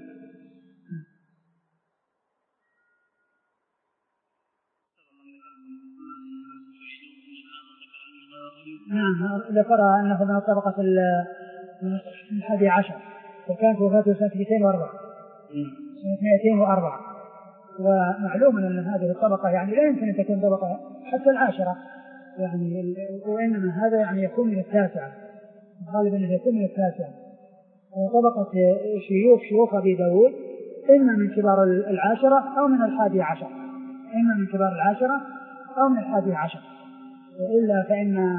نعم، ذكر أنه من الطبقة الحادي عشر، وكانت وفاته سنة اثنتين وأربعة سنة اثنتين وأربعة. ومعلوم أن هذه الطبقة يعني لا يمكن أن تكون طبقة حتى العاشرة يعني، وإنما هذا يعني يكون من التاسعة، غالبا يكون من التاسعة. وطبقة شيوخ شيوخ أبي داود إما من كبار العاشرة أو من الحادي عشر، إما من كبار العاشرة أو من الحادي عشر. وإلا فإن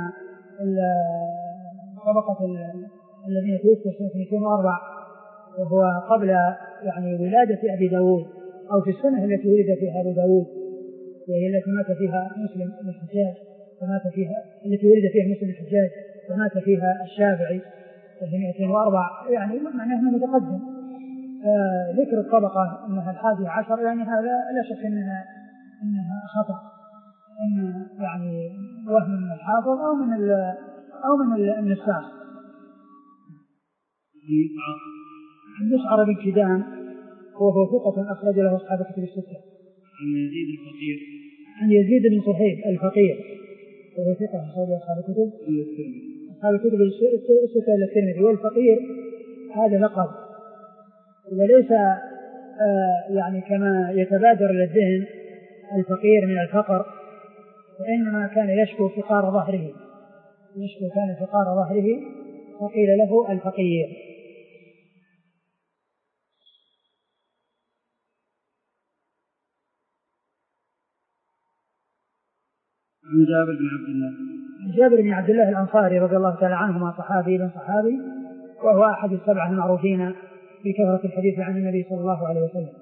طبقة الذين توفوا سنة اثنتين وأربعة وهو قبل يعني ولادة أبي داود أو في السنة التي ولد فيها أبو داود، وهي التي مات فيها مسلم بن الحجاج ومات فيها التي ولد فيها مسلم الحجاج ومات فيها الشافعي في اثنتين وأربعة، يعني معناه أنه متقدم. ذكر الطبقة أنها الحادي عشر يعني هذا لا شك أنها أنها خطأ، إن يعني وهم من الحافظ أو من ال أو من النساخ. مسعر بن كدام وهو ثقة أخرج له أصحاب الكتب الستة. عن يزيد الفقير عن يزيد بن صهيب الفقير وهو ثقة أخرج له أصحاب الكتب أصحاب الكتب الستة إلى الترمذي. والفقير هذا لقب، وليس آه يعني كما يتبادر للذهن الفقير من الفقر، وإنما كان يشكو فقار ظهره، يشكو كان فقار ظهره فقيل له الفقير. عن جابر بن عبد الله جابر بن عبد الله الأنصاري رضي الله تعالى عنهما، صحابي بن صحابي، وهو أحد السبعة المعروفين بكثرة الحديث عن النبي صلى الله عليه وسلم.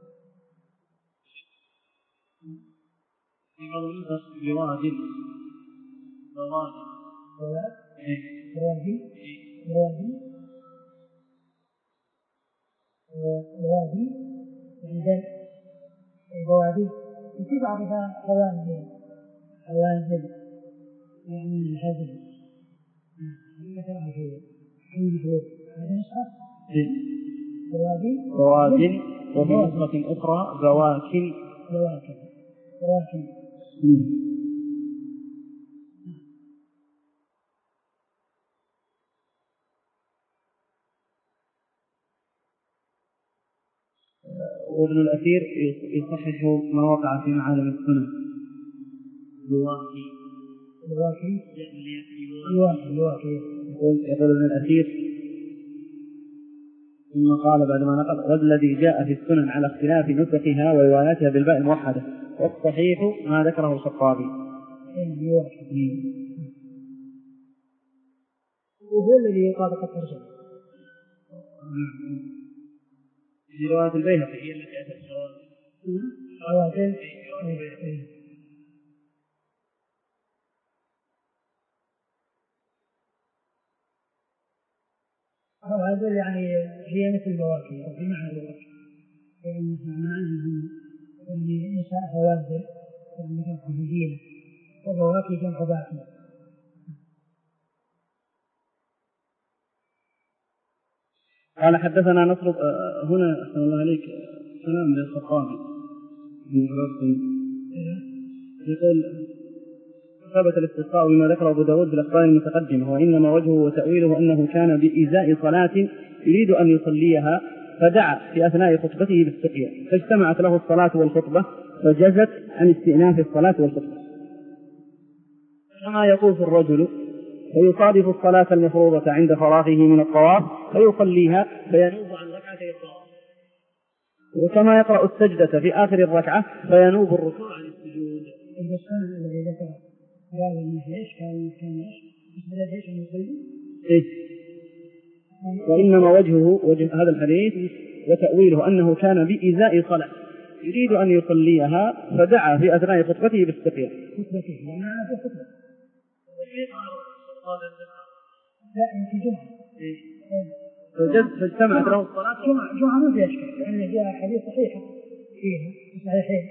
في بعض النسخ بوادي بوادي بوادي بوادي بوادي يعني البوادي في بعضها حوازن حوازن يعني هذه مثلا في حين هذه نسخة بوادي بوادي، وفي نسخة أخرى بواكن بواكن بواكن. وابن الأثير يصحح ما وقع في معالم السنن. يواكي يواكي يواكي يواكي يقول ابن الأثير ثم قال بعد ما نقل: والذي جاء في السنن على اختلاف نسخها ورواياتها بالباء الموحدة، والصحيح ما ذكره الخطابي. وهو الذي يطابق الترجمة. في رواية البيهقي هي التي أتت رواية هذا يعني هي مثل البواكي أو في معنى البواكي، لأنها معناها يعني نساء هوازن يعني جمع هزيلة، وبواكي جمع باكي. قال: حدثنا نصر. هنا أحسن الله عليك كلام للخطابي يقول: ثبت الاستسقاء بما ذكر أبو داود بالأخبار المتقدمة، وإنما وجهه وتأويله أنه كان بإزاء صلاة يريد أن يصليها، فدعا في أثناء خطبته بالسقيا، فاجتمعت له الصلاة والخطبة، فجزت عن استئناف الصلاة والخطبة. كما يطوف الرجل فيصادف الصلاة المفروضة عند فراغه من الطواف فيصليها فينوب عن ركعتي الطواف، وكما يقرأ السجدة في آخر الركعة فينوب الركوع عن السجود. السنة الذي ذكر قال إنه إيش كان كان إيش بدأ إيش يصلي إيه وإنما وجهه وجه هذا الحديث وتأويله أنه كان بإزاء صلاة يريد أن يصليها فدعا في أثناء خطبته باستقيام. خطبته يعني أنا في خطبة لا يمكن جمعة فاجتمعت له الصلاة جمعة جمعة ما فيها أشكال لأن جاء حديث صحيحة فيها في صحيحين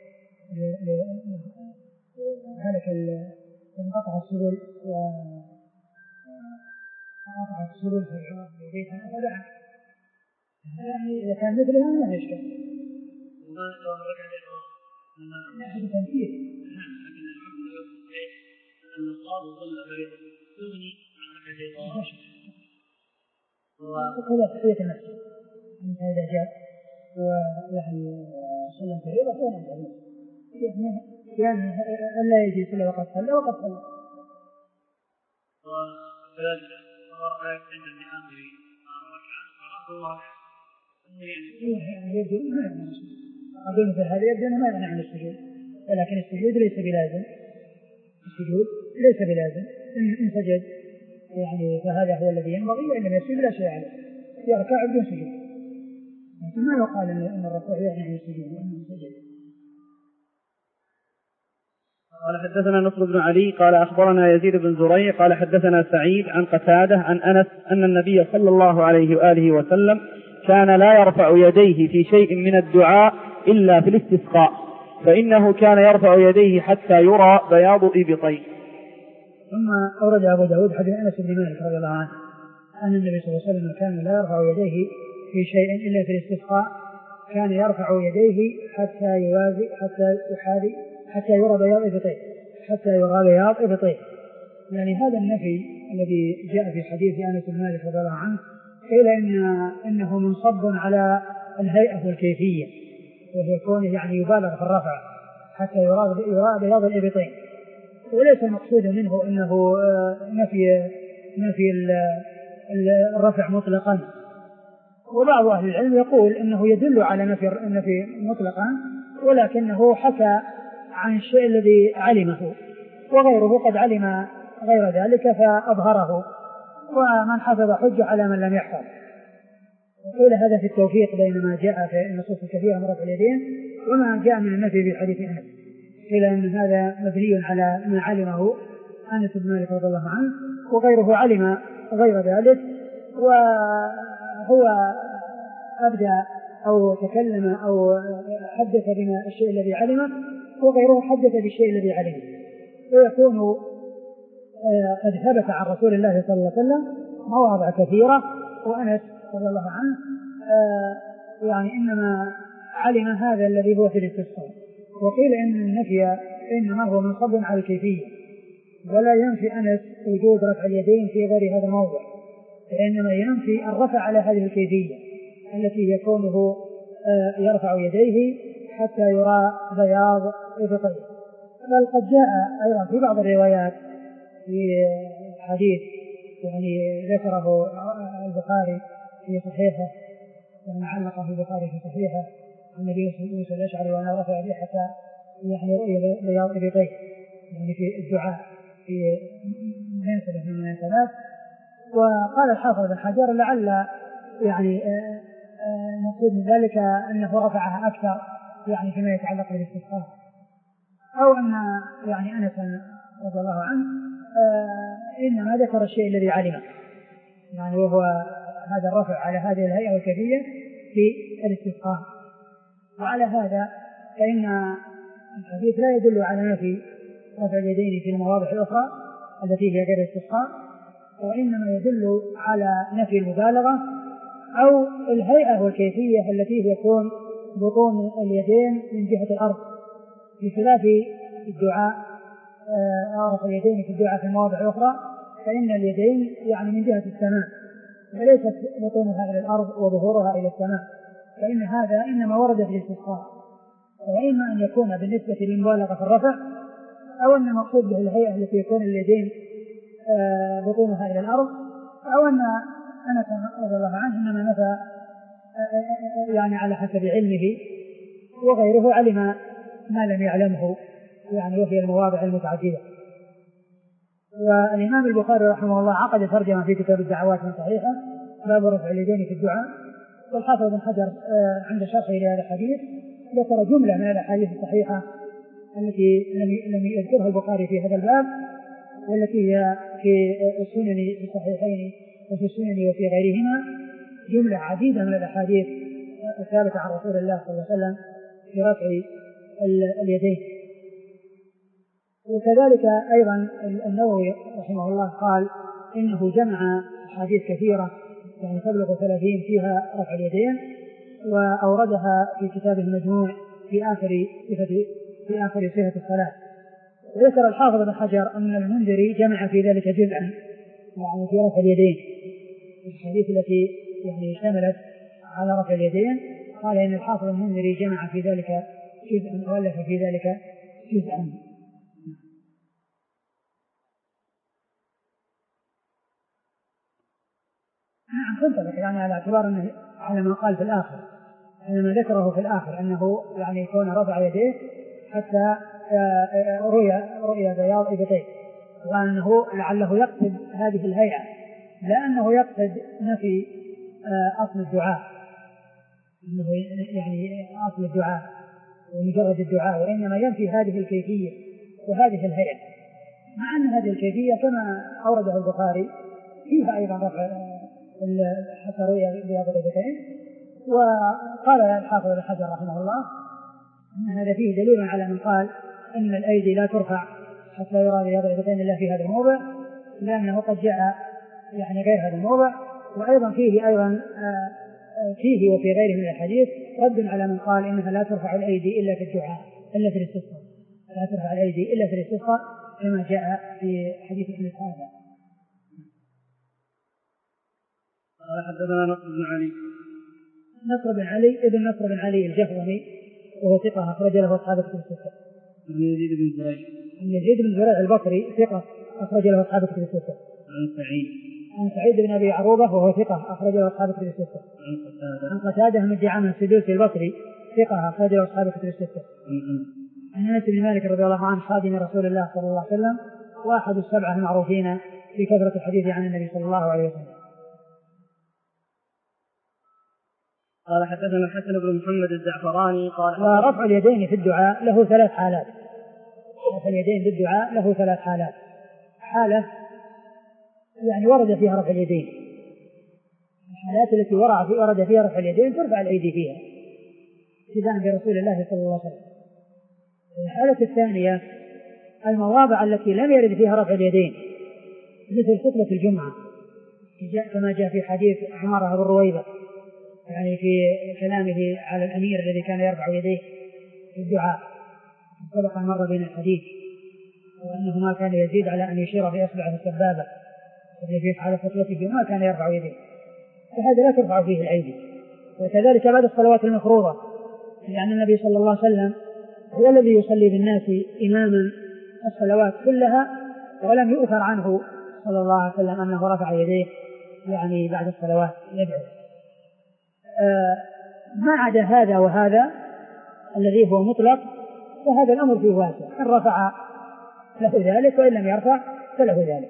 هلك انقطع السبل وقطع السبل في العراق بيتها فدعا يعني إذا كان مثلها ما فيها أشكال لا هذا تنفيذ لكن الحكم يصبح أن الصلاة ظل فريضة تغني عن ركعتين وكذا تحية النفس إذا جاء ويعني صلى فريضة فلا يعلم يعني يعني ألا يجلس إلا وقد صلى وقد صلى وكذلك رأيت عند الآخر ركعة فرأى الله يعني يبدو ما يعنى أقول مثل هذا يبدو ما يعنى عن السجود ولكن السجود ليس بلازم السجود ليس بلازم إن سجد يعني فهذا هو الذي ينبغي وإن لم يسجد لا شيء عليه يركع بدون سجود لكن ما يقال أن الركوع يعني عن السجود وأنه سجد. قال حدثنا نصر بن علي قال أخبرنا يزيد بن زريع قال حدثنا سعيد عن قتادة عن أنس أن النبي صلى الله عليه وآله وسلم كان لا يرفع يديه في شيء من الدعاء إلا في الاستسقاء فإنه كان يرفع يديه حتى يرى بياض إبطيه. ثم أورد أبو داود حديث أنس بن مالك رضي الله عنه أن النبي صلى الله عليه وسلم كان لا يرفع يديه في شيء إلا في الاستسقاء كان يرفع يديه حتى يوازي حتى يحاذي حتى يرى بياض إبطيه حتى يرى بياض إبطيه. يعني هذا النفي الذي جاء في حديث أنس بن مالك رضي الله عنه قيل إن إنه منصب على الهيئة والكيفية وهي كونه يعني يبالغ في الرفع حتى يرى يرى بياض الإبطين وليس المقصود منه إنه نفي نفي الرفع مطلقا. وبعض أهل العلم يقول إنه يدل على نفي النفي مطلقا ولكنه حكى عن الشيء الذي علمه وغيره قد علم غير ذلك فأظهره ومن حفظ حج على من لم يحفظ. وقيل هذا في التوفيق بين ما جاء في النصوص الكثيرة مرة اليدين وما جاء من النفي في حديث أنس. قيل أن هذا مبني على ما علمه أنس بن مالك رضي الله عنه وغيره علم غير ذلك وهو أبدأ أو تكلم أو حدث بما الشيء الذي علمه وغيره حدث بالشيء الذي علمه ويكون قد ثبت عن رسول الله صلى الله عليه وسلم مواضع كثيرة وأنس رضي الله عنه يعني إنما علم هذا الذي هو في الاستفسار. وقيل إن النفي إنما هو منصب على الكيفية ولا ينفي أنس وجود رفع اليدين في غير هذا الموضع فإنما ينفي الرفع على هذه الكيفية التي يكونه يرفع يديه حتى يرى بياض إبطيه. بل قد جاء أيضا في بعض الروايات في حديث يعني ذكره البخاري في صحيحه يعني علقه البخاري في صحيحه النبي صلى الله عليه وسلم وأنا رفع يديه حتى يعني رؤي بياض إبطيه يعني في الدعاء في مناسبة من المناسبات. وقال الحافظ بن حجر لعل يعني المقصود من ذلك أنه رفعها أكثر يعني فيما يتعلق بالاستسقاء أو أن يعني أنس رضي الله عنه إنما ذكر الشيء الذي علمه يعني وهو هذا الرفع على هذه الهيئة والكيفية في الاستسقاء. وعلى هذا فإن الحديث لا يدل على نفي رفع اليدين في المواضع الأخرى التي هي غير الاستسقاء وإنما يدل على نفي المبالغة أو الهيئة والكيفية التي يكون بطون اليدين من جهة الأرض بخلاف الدعاء رفع اليدين في الدعاء في المواضع الأخرى فإن اليدين يعني من جهة السماء وليست بطونها إلى الأرض وظهورها إلى السماء فإن هذا إنما ورد في الاستسقاء. وإما أن يكون بالنسبة للمبالغة في الرفع أو أن المقصود به الهيئة التي يكون اليدين بطونها إلى الأرض أو أن أنس رضي الله عنه إنما نفى يعني على حسب علمه وغيره علم ما لم يعلمه يعني وفي المواضع المتعددة. والإمام البخاري رحمه الله عقد ترجمة في كتاب الدعوات من صحيحة باب رفع اليدين في الدعاء. والحافظ بن حجر عند شرحه لهذا الحديث ذكر جملة من الأحاديث الصحيحة التي لم يذكرها البخاري في هذا الباب، والتي هي في السنن في الصحيحين وفي السنن وفي غيرهما، جملة عديدة من الأحاديث الثابتة عن رسول الله صلى الله عليه وسلم في رفع اليدين. وكذلك أيضا النووي رحمه الله قال إنه جمع أحاديث كثيرة يعني تبلغ ثلاثين فيها رفع اليدين، وأوردها في كتابه المجموع في آخر صفة في آخر صفة الصلاة. وذكر الحافظ بن حجر أن المنذري جمع في ذلك جزءا يعني في رفع اليدين، الحديث التي يعني اشتملت على رفع اليدين، قال إن الحافظ المنذري جمع في ذلك جزءا وألف في ذلك جزءا. نعم كنت يعني على اعتبار أنه على ما قال في الآخر، لما ذكره في الآخر أنه يعني يكون رفع يديه حتى رؤيا رؤيا بياض إبطيه، وقال أنه لعله يقصد هذه الهيئة، لأنه يقصد نفي أصل الدعاء، أنه يعني أصل الدعاء ومجرد الدعاء، وإنما ينفي هذه الكيفية وهذه الهيئة، مع أن هذه الكيفية كما أورده البخاري فيها أيضا رفع حتى رؤيا بياض الإبطين. وقال الحافظ بن حجر رحمه الله أن هذا فيه دليل على من قال إن الأيدي لا ترفع حتى يرى بياض الإبطين إلا في هذا الموضع، لأنه قد جاء يعني غير هذا الموضع. وأيضا فيه أيضا فيه وفي غيره من الحديث رد على من قال إنها لا ترفع الأيدي إلا في الدعاء إلا في الاستسقاء، لا ترفع الأيدي إلا في الاستسقاء كما جاء في حديث ابن هذا. قال حدثنا نصر بن علي نصر بن علي ابن نصر بن علي الجهضمي وهو ثقة أخرج له أصحاب الكتب الستة. عن يزيد بن زريع عن يزيد بن زريع البصري ثقة أخرج له أصحاب الكتب الستة. عن سعيد عن سعيد بن أبي عروبة وهو ثقة أخرج له أصحاب الكتب الستة. عن قتادة عن قتادة بن دعامة السدوسي البصري ثقة أخرج له أصحاب الكتب الستة. عن أنس بن مالك رضي الله عنه خادم رسول الله صلى الله عليه وسلم وأحد السبعة المعروفين في كثرة الحديث عن النبي صلى الله عليه وسلم. قال حدثنا الحسن بن محمد الزعفراني قال ورفع اليدين في الدعاء له ثلاث حالات. رفع اليدين في الدعاء له ثلاث حالات. حالة يعني ورد فيها رفع اليدين، الحالات التي ورد فيها رفع اليدين ترفع الأيدي فيها اتباعا برسول الله صلى الله عليه وسلم. الحالة الثانية المواضع التي لم يرد فيها رفع اليدين مثل خطبة الجمعة كما جاء في حديث عمارة بن رويبة يعني في كلامه على الأمير الذي كان يرفع يديه في الدعاء، سبق مرة بين الحديث وأنه ما كان يزيد على أن يشير في إصبعه السبابة الذي في حالة خطبته ما كان يرفع يديه، فهذا لا ترفع فيه الأيدي. وكذلك بعد الصلوات المفروضة، لأن النبي صلى الله عليه وسلم هو الذي يصلي بالناس إماما الصلوات كلها، ولم يؤثر عنه صلى الله عليه وسلم أنه رفع يديه يعني بعد الصلوات يدعو. آه ما عدا هذا وهذا الذي هو مطلق فهذا الأمر فيه واسع، إن رفع له ذلك وإن لم يرفع فله ذلك.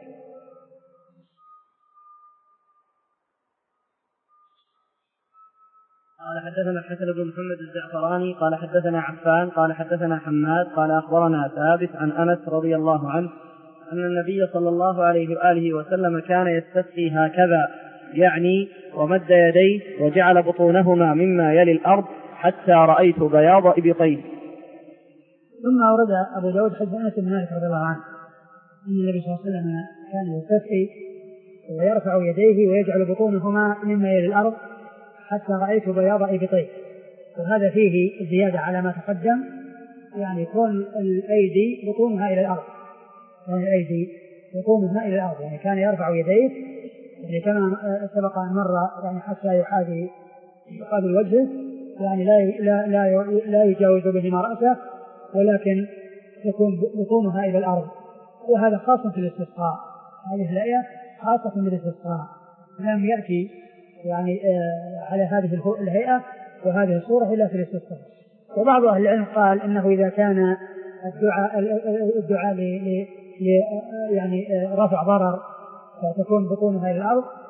قال حدثنا الحسن بن محمد الزعفراني قال حدثنا عفان قال حدثنا حماد قال أخبرنا ثابت عن أنس رضي الله عنه أن النبي صلى الله عليه وآله وسلم كان يستسقي هكذا، يعني ومد يديه وجعل بطونهما مما يلي الأرض حتى رأيت بياض إبطيه. ثم أورد أبو داود حديث أنس بن مالك رضي الله عنه أن النبي صلى الله عليه وسلم كان يستسقي ويرفع يديه ويجعل بطونهما مما يلي الأرض حتى رأيت بياض إبطيه، وهذا فيه زيادة على ما تقدم، يعني يكون الأيدي بطونها إلى الأرض، يعني الأيدي بطونها إلى الأرض، يعني كان يرفع يديه يعني كما سبق أن مر يعني حتى يحاذي قبل وجهه، يعني لا لا لا لا يجاوز بهما رأسه، ولكن تكون بطونها إلى الأرض، وهذا خاص في الاستسقاء، هذه الآية خاصة في الاستسقاء، لم يأتي يعني آه على هذه الهيئة وهذه الصورة إلا في الاستسقاء. وبعض أهل العلم قال إنه إذا كان الدعاء الدعاء ل يعني رفع ضرر فتكون بطونها إلى الأرض،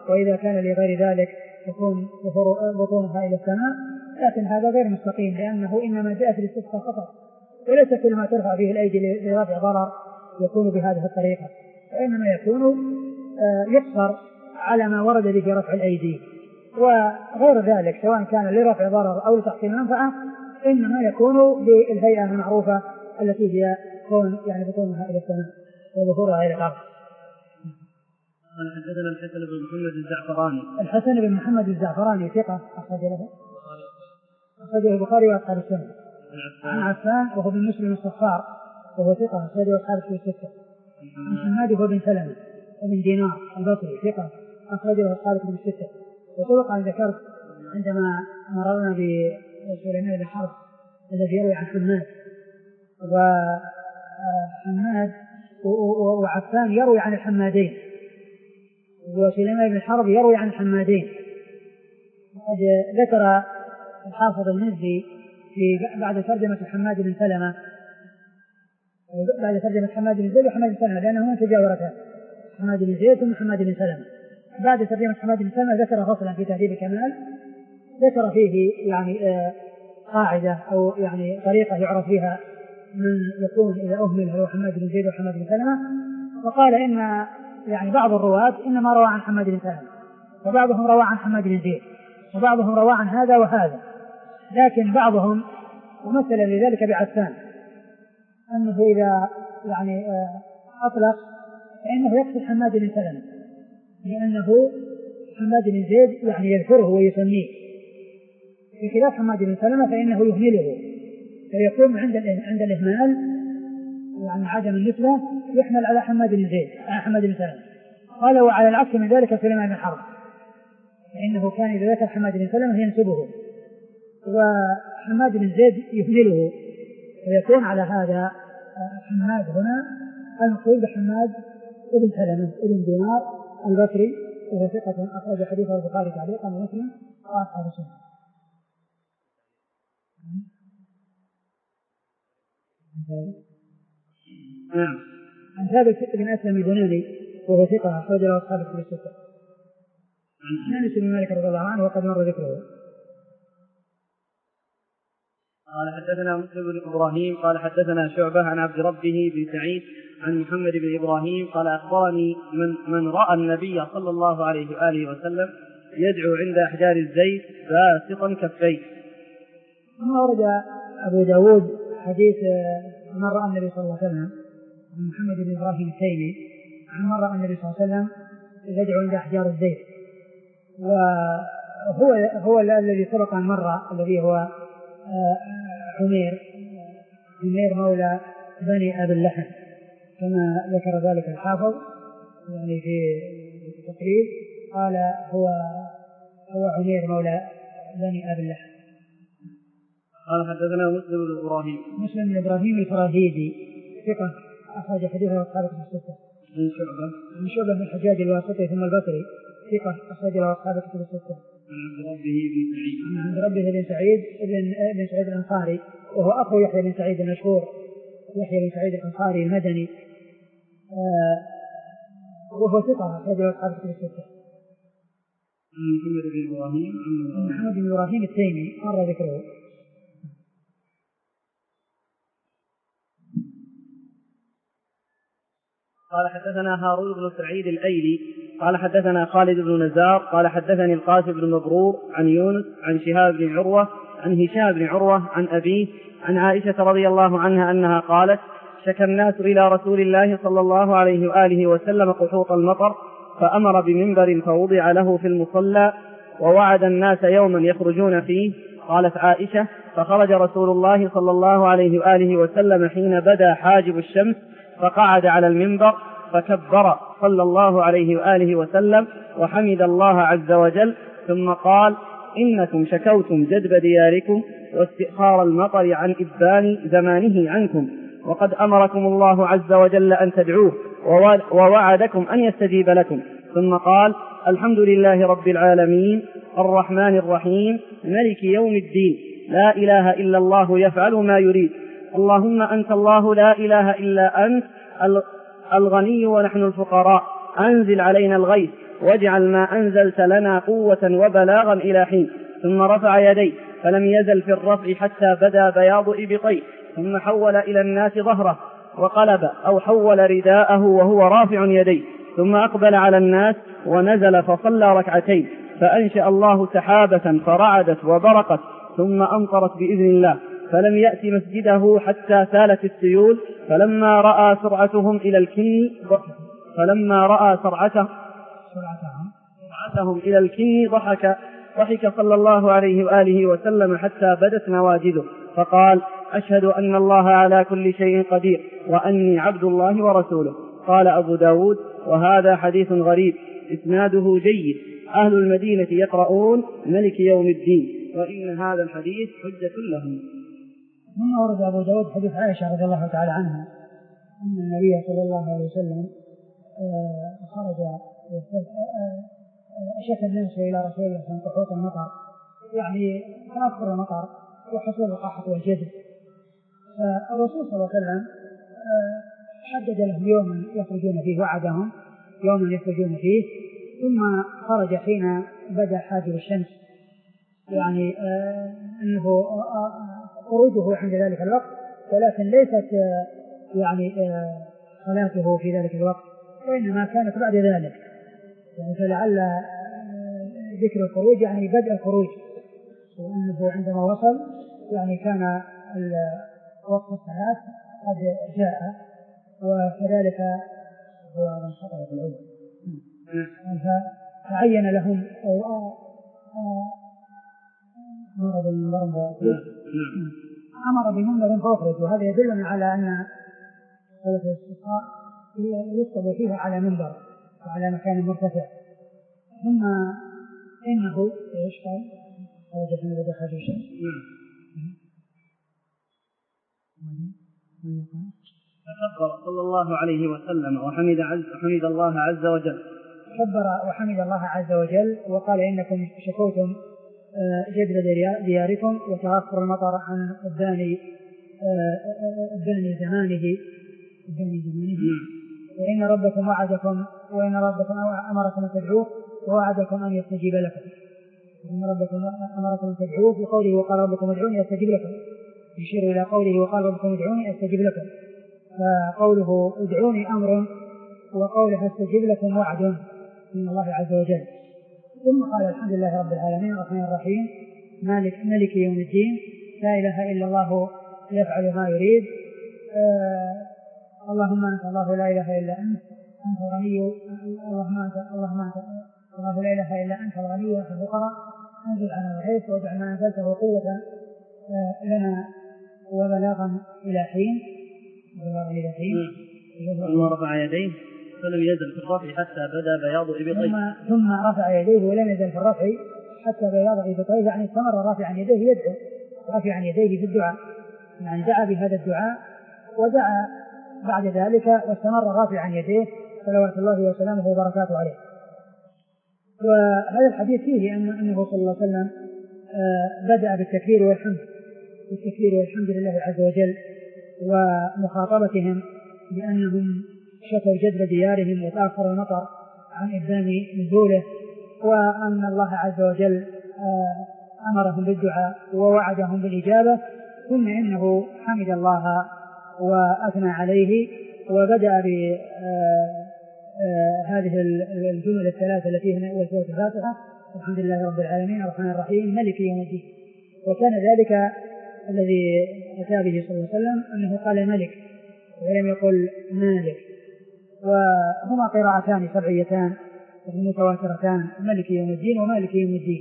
وإذا كان لغير ذلك يكون بطونها إلى السماء، لكن هذا غير مستقيم، لأنه إنما جاء في الاستسقاء فقط، وليس كل ما ترفع به الأيدي لرفع ضرر يكون بهذه الطريقة، وإنما يكون يقصر على ما ورد به رفع الأيدي، وغير ذلك سواء كان لرفع ضرر أو لتحصيل منفعة إنما يكون بالهيئة المعروفة التي هي كون يعني بطونها إلى السماء وظهورها إلى الأرض. قال حدثنا الحسن بن محمد الزعفراني. الحسن بن محمد الزعفراني ثقة أخرج له أخرجه البخاري وأصحاب السنة. عن عفان وهو بن مسلم الصفار وهو ثقة أخرجه أصحاب الستة. عن حماد وهو بن سلمة ومن دينار البصري ثقة أخرجه أصحاب الستة. وسبق أن ذكرت عندما مررنا بسليمان بن حرب الذي يروي عن حماد، وحماد وعفان يروي عن الحمادين، وسليمان بن حرب يروي عن الحمادين. وقد ذكر الحافظ المزي في بعد ترجمة حماد بن سلمة بعد ترجمة حماد بن زيد وحماد بن سلمة لأنهما تجاورتا، حماد بن زيد ثم حماد بن سلمة. بعد ترجمة حماد بن سلمة ذكر فصلا في تهذيب الكمال ذكر فيه يعني قاعدة أو يعني طريقة يعرف بها من يكون إذا أهمل هو حماد بن زيد وحماد بن سلمة، وقال إن يعني بعض الرواة إنما روى عن حماد بن سلمة، وبعضهم روى عن حماد بن زيد، وبعضهم روى عن هذا وهذا، لكن بعضهم ومثل لذلك بعفان أنه إذا يعني أطلق فإنه يقصد حماد بن سلمة، لأنه حماد بن زيد يعني يذكره ويسميه، بخلاف حماد بن سلمة فإنه يهمله، فيكون عند عند الإهمال يعني عدم النسبة يحمل على حماد بن زيد على حماد بن سلمة. قال وعلى العكس من ذلك سليمان بن حرب، فإنه كان إذا ذكر حماد بن سلمة ينسبه، وحماد بن زيد يهمله، ويكون على هذا حماد هنا المقصود بحماد بن سلمة بن دينار البصري وهو ثقة أخرج حديثه البخاري تعليقا ومسلم وأصحاب السنة. نعم. عن ثابت بن أسلم البناني وهو ثقة أخرج له أصحاب الكتب الستة. عن أنس بن مالك رضي الله عنه وقد مر ذكره. قال حدثنا مسلم بن إبراهيم قال حدثنا شعبة عن عبد ربه بن سعيد عن محمد بن إبراهيم قال أخبرني من, من رأى النبي صلى الله عليه وآله وسلم يدعو عند أحجار الزيت باسطا كفيه. ثم ورد أبو داود حديث من رأى النبي صلى الله عليه وسلم عن محمد بن إبراهيم التيمي عن من رأى النبي صلى الله عليه وسلم يدعو عند أحجار الزيت، وهو هو الذي سبق أن مر الذي هو عمير عمير مولى بني أبي اللحم كما ذكر ذلك الحافظ يعني في التقريب، قال هو هو عمير مولى بني أبي اللحم. قال حدثنا مسلم بن إبراهيم مسلم بن إبراهيم الفراهيدي ثقة أخرج حديثه أصحاب الستة. عن شعبة عن شعبة بن الحجاج الواسطي ثم البصري ثقة أخرج له أصحاب الكتب الستة. عن عبد ربه بن سعيد عن عبد ربه بن سعيد بن بن سعيد الأنصاري وهو أخو يحيى بن سعيد المشهور، يحيى بن سعيد الأنصاري المدني آه وهو ثقة أخرج له أصحاب الكتب الستة. عن محمد بن إبراهيم عن محمد بن إبراهيم التيمي مر ذكره. قال حدثنا هارون بن سعيد الأيلي قال حدثنا خالد بن نزار قال حدثني القاسم بن مبرور عن يونس عن شهاب بن عروة عن هشام بن عروة عن أبيه عن عائشة رضي الله عنها أنها قالت شكى الناس إلى رسول الله صلى الله عليه وآله وسلم قحوط المطر فأمر بمنبر فوضع له في المصلى ووعد الناس يوما يخرجون فيه. قالت عائشة فخرج رسول الله صلى الله عليه وآله وسلم حين بدا حاجب الشمس فقعد على المنبر فكبر صلى الله عليه وآله وسلم وحمد الله عز وجل ثم قال إنكم شكوتم جدب دياركم واستئخار المطر عن إبان زمانه عنكم وقد أمركم الله عز وجل أن تدعوه ووعدكم أن يستجيب لكم. ثم قال الحمد لله رب العالمين الرحمن الرحيم ملك يوم الدين لا إله إلا الله يفعل ما يريد اللهم أنت الله لا إله إلا أنت الغني ونحن الفقراء أنزل علينا الغيث واجعل ما أنزلت لنا قوة وبلاغا إلى حين. ثم رفع يديه فلم يزل في الرفع حتى بدا بياض إبطيه، ثم حول إلى الناس ظهره وقلب أو حول رداءه وهو رافع يديه، ثم أقبل على الناس ونزل فصلى ركعتين، فأنشأ الله سحابة فرعدت وبرقت ثم أمطرت بإذن الله، فلم يأت مسجده حتى سالت السيول، فلما رأى سرعتهم إلى الكن فلما رأى سرعته سرعتهم إلى الكن ضحك ضحك صلى الله عليه وآله وسلم حتى بدت نواجذه، فقال: أشهد أن الله على كل شيء قدير وأني عبد الله ورسوله. قال أبو داود: وهذا حديث غريب إسناده جيد، أهل المدينة يقرؤون ملك يوم الدين، وإن هذا الحديث حجة لهم. ثم ورد أبو داود حديث عائشة رضي الله تعالى عنها أن النبي صلى الله عليه وسلم خرج شكى الناس إلى رسول الله عن سقوط المطر، يعني تأخر المطر وحصول القحط والجدب، فالرسول صلى الله عليه وسلم حدد لهم يوما يخرجون فيه، وعدهم يوما يخرجون فيه، ثم خرج حين بدا حاجب الشمس، يعني أنه خروجه عند ذلك الوقت، ولكن ليست يعني صلاته في ذلك الوقت، وإنما كانت بعد ذلك، يعني فلعل ذكر الخروج يعني بدء الخروج، وأنه عندما وصل يعني كان وقت الصلاة قد جاء، وكذلك هو من خطر في الأول، فعين لهم أو أمر بالمنبر أمر بمنبر فأخرج، وهذا يدلنا على أن صلاة الاستسقاء يكتب فيها على منبر وعلى مكان مرتفع. ثم إنه إيش قال؟ خرج من بدء خرج الشمس. فكبر صلى الله عليه وسلم وحمد عز حمد الله عز وجل. كبر وحمد الله عز وجل وقال: إنكم شكوتم جدب دياركم وتأخر المطر عن أبدان أبدان زمانه أبدان زمانه وإن ربكم وعدكم وإن ربكم أمركم أن تدعوه ووعدكم أن يستجيب لكم. وإن ربكم أمركم أن تدعوه بقوله: وقال ربكم ادعوني أستجيب لكم، يشير إلى قوله: وقال ربكم ادعوني أستجيب لكم، فقوله ادعوني أمر وقوله أستجيب لكم وعد من الله عز وجل. ثم قال: الحمد لله رب العالمين الرحمن الرحيم مالك, مالك يوم الدين، لا إله إلا الله يفعل ما يريد، آه اللهم أنت الله لا إله إلا أنت أنت الغني اللهم أنت اللهم أنت الله لا إله إلا أنت الغني ونحن الفقراء، أنزل على الغيث واجعل ما أنزلته قوة آه لنا وبلاغا إلى حين بلاغا إلى حين. ثم رفع يديه فلم يزل في الرفع حتى بدا بياض إبطيه. ثم, ثم رفع يديه ولم يزل في الرفع حتى بياض إبطيه، يعني استمر رافعا يديه يدعو رافعا يديه في الدعاء، يعني دعا بهذا الدعاء ودعا بعد ذلك واستمر رافعا يديه صلوات الله وسلامه وبركاته عليه. وهذا الحديث فيه أن أنه صلى الله عليه وسلم بدأ بالتكبير والحمد بالتكبير والحمد لله عز وجل، ومخاطبتهم بأنهم شكوا جدب ديارهم وتأخر المطر عن إبدان نزوله، وأن الله عز وجل أمرهم بالدعاء ووعدهم بالإجابة. ثم إنه حمد الله وأثنى عليه وبدأ بهذه الجمل الثلاثة التي هنا أول سورة الفاتحة: الحمد لله رب العالمين الرحمن الرحيم مالك يوم الدين. وكان ذلك الذي أتى به صلى الله عليه وسلم أنه قال ملك ولم يقل مالك، وهما قراءتان سبعيتان متواترتان: مالك يوم الدين ومالك يوم الدين.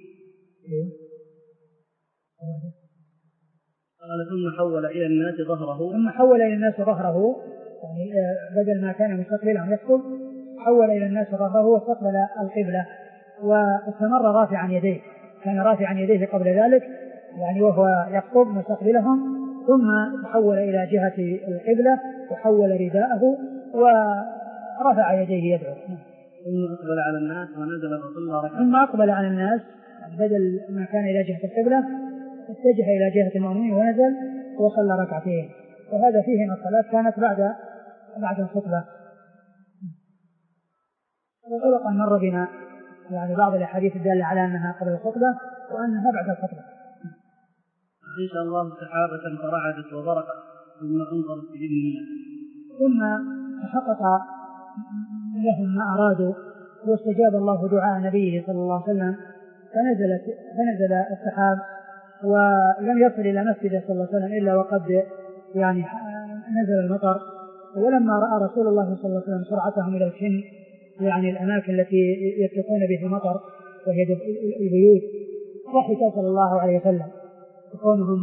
قال: ثم حول إلى الناس ظهره ثم حول إلى الناس ظهره، يعني بدل ما كان مستقبلا يخطب حول إلى الناس ظهره واستقبل القبلة، واستمر رافعا يديه، كان رافعا يديه قبل ذلك يعني وهو يخطب مستقبلهم، ثم تحول إلى جهة القبلة وحول رداءه ورفع يديه يدعو. ثم أقبل على الناس ونزل فصلى ركعتين. ثم أقبل على الناس بدل ما كان إلى جهة القبلة اتجه إلى جهة المؤمنين ونزل وصلى ركعتين، وهذا فيه أن الصلاة كانت بعد بعد الخطبة. وسبق أن مر بنا يعني بعض الأحاديث الدالة على أنها قبل الخطبة وأنها بعد الخطبة. إن شاء الله سحابة فرعدت وبرقت ثم أنظرت بإذن الله، ثم تحقق لهم ما أرادوا واستجاب الله دعاء نبيه صلى الله عليه وسلم، فنزلت فنزل السحاب ولم يصل إلى مسجده صلى الله عليه وسلم إلا وقد يعني نزل المطر. ولما رأى رسول الله صلى الله عليه وسلم سرعتهم إلى الكن يعني الأماكن التي يتقون بها المطر وهي البيوت ضحك صلى الله عليه وسلم، كونهم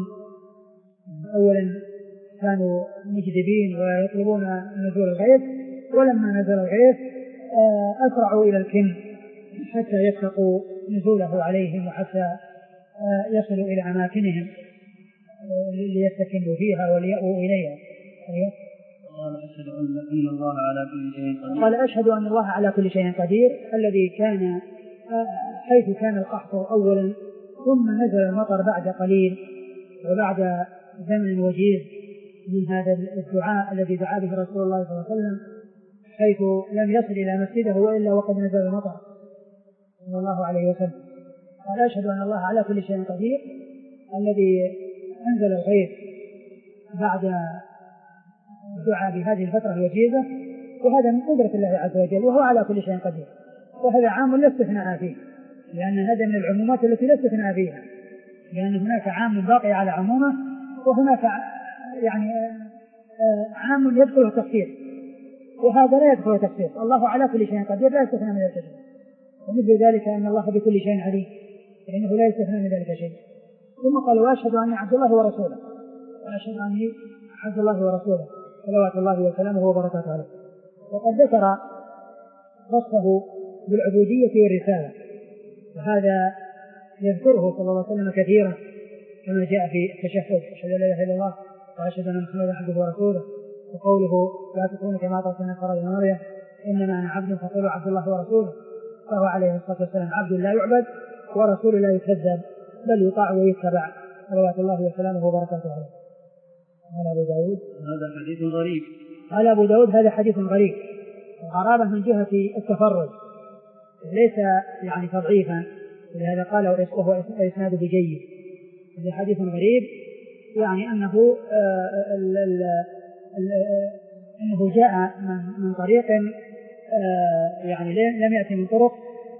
أولا كانوا مجدبين ويطلبون نزول الغيث، ولما نزل الغيث أسرعوا إلى الكن حتى يتقوا نزوله عليهم وحتى يصلوا إلى أماكنهم ليستكنوا فيها وليأووا إليها. قال أشهد أن الله على كل شيء قدير. قال أشهد أن الله على كل شيء قدير الذي كان حيث كان القحط أولا ثم نزل المطر بعد قليل وبعد زمن وجيز من هذا الدعاء الذي دعا به رسول الله صلى الله عليه وسلم، حيث لم يصل إلى مسجده وإلا وقد نزل المطر صلى الله عليه وسلم. قال أشهد أن الله على كل شيء قدير الذي أنزل الغيث بعد الدعاء بهذه الفترة الوجيزة، وهذا من قدرة الله عز وجل وهو على كل شيء قدير، وهذا عام لا استثناء فيه، لأن هذا من العمومات التي لا استثناء فيها، لأن هناك عام باقي على عمومه وهناك يعني عام يدخل التخصيص وهذا لا يدخل التخصيص. الله على كل شيء قدير لا يستثنى من ذلك شيء، ومثل ذلك أن الله بكل شيء عليم فإنه لا يستثنى من ذلك شيء. ثم قال وأشهد أني عبد الله ورسوله، وأشهد أني عبد الله ورسوله صلوات الله وسلامه وبركاته عليه. وقد ذكر وصفه بالعبودية والرسالة، وهذا يذكره صلى الله عليه وسلم كثيرا كما جاء في التشهد أشهد أن لا إله إلا الله وأشهد أن محمدا عبده ورسوله، وقوله لا تكونوا كما قال النصارى ابن مريم إنما أنا عبد فقولوا عبد الله ورسوله، فهو عليه الصلاة والسلام عبد لا يعبد ورسول لا يكذب بل يطاع ويتبع صلوات الله وسلامه وبركاته عليه. قال أبو داود هذا حديث غريب. قال أبو داود هذا حديث غريب، غرابة من جهة التفرد ليس يعني تضعيفا، ولهذا قال وهو إسناده جيد. هذا حديث غريب يعني أنه آه ال ال ال أنه جاء من, من طريق آه يعني لم يأتي من طرق،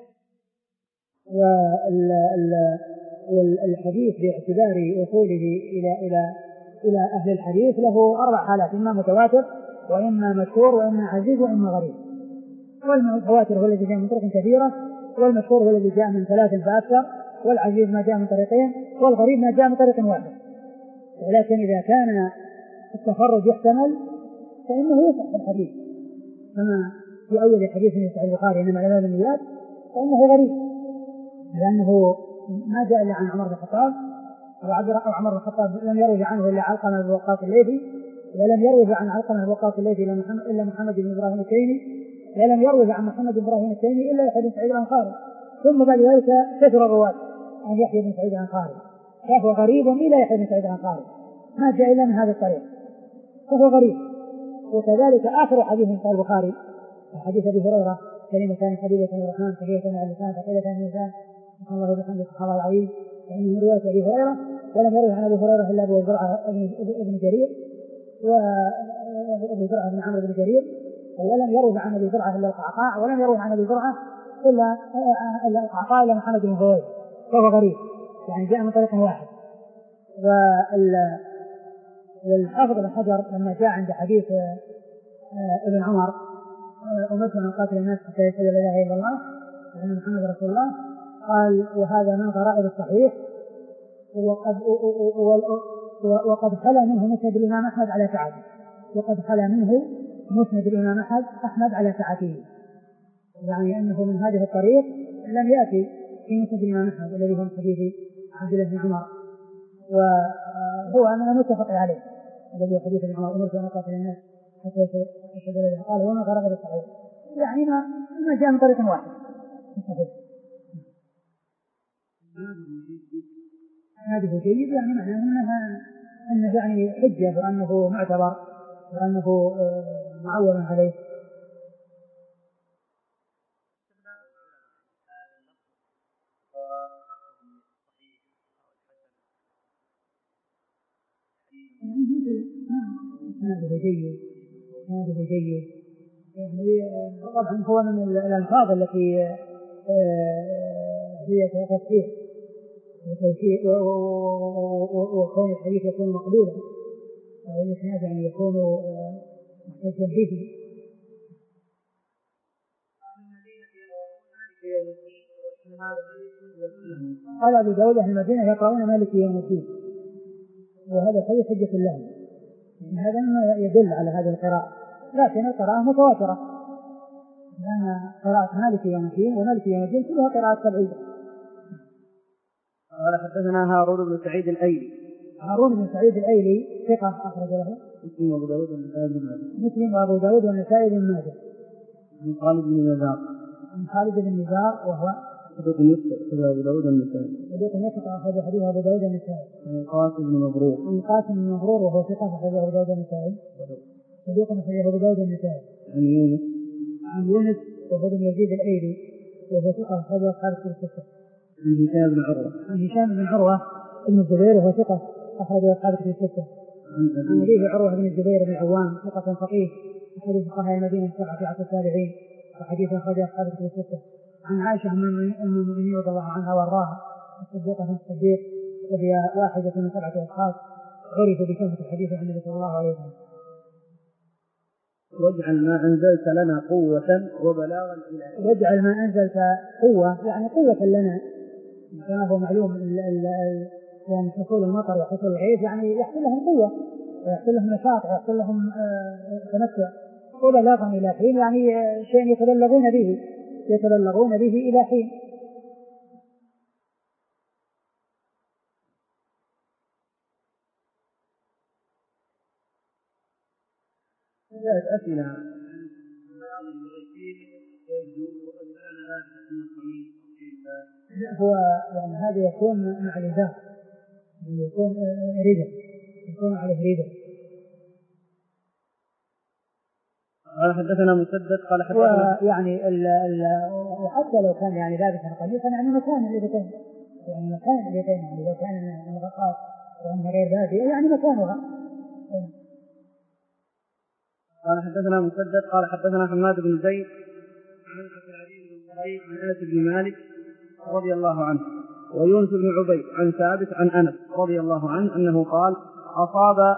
والحديث باعتبار وصوله إلى إلى إلى أهل الحديث له أربع حالات: إما متواتر وإما مشهور وإما عزيز وإما غريب. والمتواتر هو الذي جاء من طرق كثيرة، والمشهور هو الذي جاء من ثلاث فأكثر، والعزيز ما جاء من طريقين، والغريب ما جاء من طريق واحد. ولكن إذا كان التفرد يحتمل فإنه يصح الحديث، كما في أول حديث من صحيح البخاري إنما الأعمال بالنيات، فإنه غريب لأنه ما جاء إلا عن عمر بن الخطاب، أو عمر بن الخطاب لم يروي عنه إلا علقمة بن وقاص الليثي، ولم يروي عن علقمة بن وقاص الليثي إلا محمد بن إبراهيم التيمي، ولم يروي عن محمد بن إبراهيم التيمي إلا يحيى بن سعيد الأنصاري، ثم بعد ذلك كثر الرواة عن يحيى بن سعيد الأنصاري، فهو غريب إلى يحيى بن سعيد الأنصاري ما جاء إلا من هذا الطريق، فهو غريب. وكذلك آخر حديث من صحيح البخاري حديث أبي هريرة كلمتان حبيبة الرحمن خفيفتان على اللسان ثقيلتان في الميزان سبحان الله وبحمده سبحان الله العظيم، فإنه رواية أبي هريرة، ولم يروي عن أبي هريرة إلا أبو زرعة ابن جرير وأبو زرعة بن عمرو بن جرير، ولم يروي عن أبي زرعة إلا القعقاع، ولم يروي عن أبي زرعة إلا إلا القعقاع إلا محمد بن فويد، فهو غريب يعني جاء من طريق واحد. والحافظ بن حجر لما جاء عند حديث ابن عمر أمرت أن قاتل الناس حتى يشهد لا إله إلا الله وأن محمد رسول الله، قال وهذا من غرائب الصحيح، وقد وقد خلا منه مسند الإمام أحمد على سعته، وقد خلا منه مسند الإمام أحمد أحمد على سعته، يعني أنه من هذه الطريق لم يأتي في مسند الإمام أحمد الذي هو من حديث عبد الله بن عمر، وهو أننا متفق عليه الذي هو حديث ابن عمر أمرت أن قاتل الناس حتى يشهد لا إله إلا الله، قال هو من غرائب الصحيح يعني ما ما جاء من طريق واحد. هذه جيد يعني معناه أنها أنه يعني حجة وأنه معتبر وأنه معول عليه. هذا جيد هذا جيد يعني طبعا هو من الألفاظ التي هي تصحيح وتوثيق وكون الحديث يكون مقبولا والإسناد يعني يكون محتجا به. قال أبو داود أهل المدينة يقرؤون مالك يوم الدين، وهذا الحديث حجة لهم، هذا ما يدل على هذه القراءة، لكن القراءة متواترة لأن قراءة مالك يوم الدين ومالك يوم الدين كلها قراءة تبعيدة. قال حدثنا هارون بن سعيد الأيلي. هارون بن سعيد الأيلي ثقة أخرج له مسلم وأبو داود والنسائي بن ماجه. مسلم وأبو داود والنسائي بن ماجه. عن خالد بن نزار. عن خالد بن نزار وهو صدوق يثبت أخرج أبو داود والنسائي. صدوق يثبت أخرج حديث أبو داود والنسائي. عن قاسم بن مبرور. عن قاسم بن مبرور وهو ثقة أخرج أبو داود والنسائي. صدوق أخرج أبو داود والنسائي. عن يونس. عن يونس وهو بن يزيد الأيلي وهو ثقة أخرج أصحاب الستة. عن هشام بن عروة. عن هشام بن عروة بن الزبير وهو ثقة أخرج أصحاب الستة. عن أبيه عروة بن الزبير بن العوام ثقة فقيه أحد فقهاء المدينة السبعة في عصر التابعين وحديث أخرج أصحاب الستة. عن عائشة أم المؤمنين رضي الله عنها وارضاها الصديقة بنت الصديق وهي واحدة من سبعة أشخاص عرفوا بكثرة الحديث عن النبي صلى الله عليه وسلم. واجعل ما أنزلت لنا قوة وبلاغا إلى واجعل ما أنزلت قوة يعني قوة لنا كما هو معلوم يعني حصول المطر وحصول الغيث يعني يحصل لهم قوة ويحصل لهم نشاط ويحصل لهم تمتع وبلاغا إلى حين يعني شيء يتبلغون به يتبلغون به إلى حين. جاءت أسئلة هو يعني هذا يكون مع الإزار يكون ريدة يكون عليه ريدة. قال حدثنا مسدد قال حدثنا يعني ال ال وحتى لو كان يعني لابسا قليلا يعني مكان اليدين يعني مكان اليدين يعني لو كان المغطاة وأنها غير بادئة يعني مكانها. قال حدثنا مسدد قال حدثنا حماد بن زيد عن عبد العزيز بن صهيب عن انس بن مالك رضي الله عنه ويونس بن عبيد عن ثابت عن انس رضي الله عنه انه قال اصاب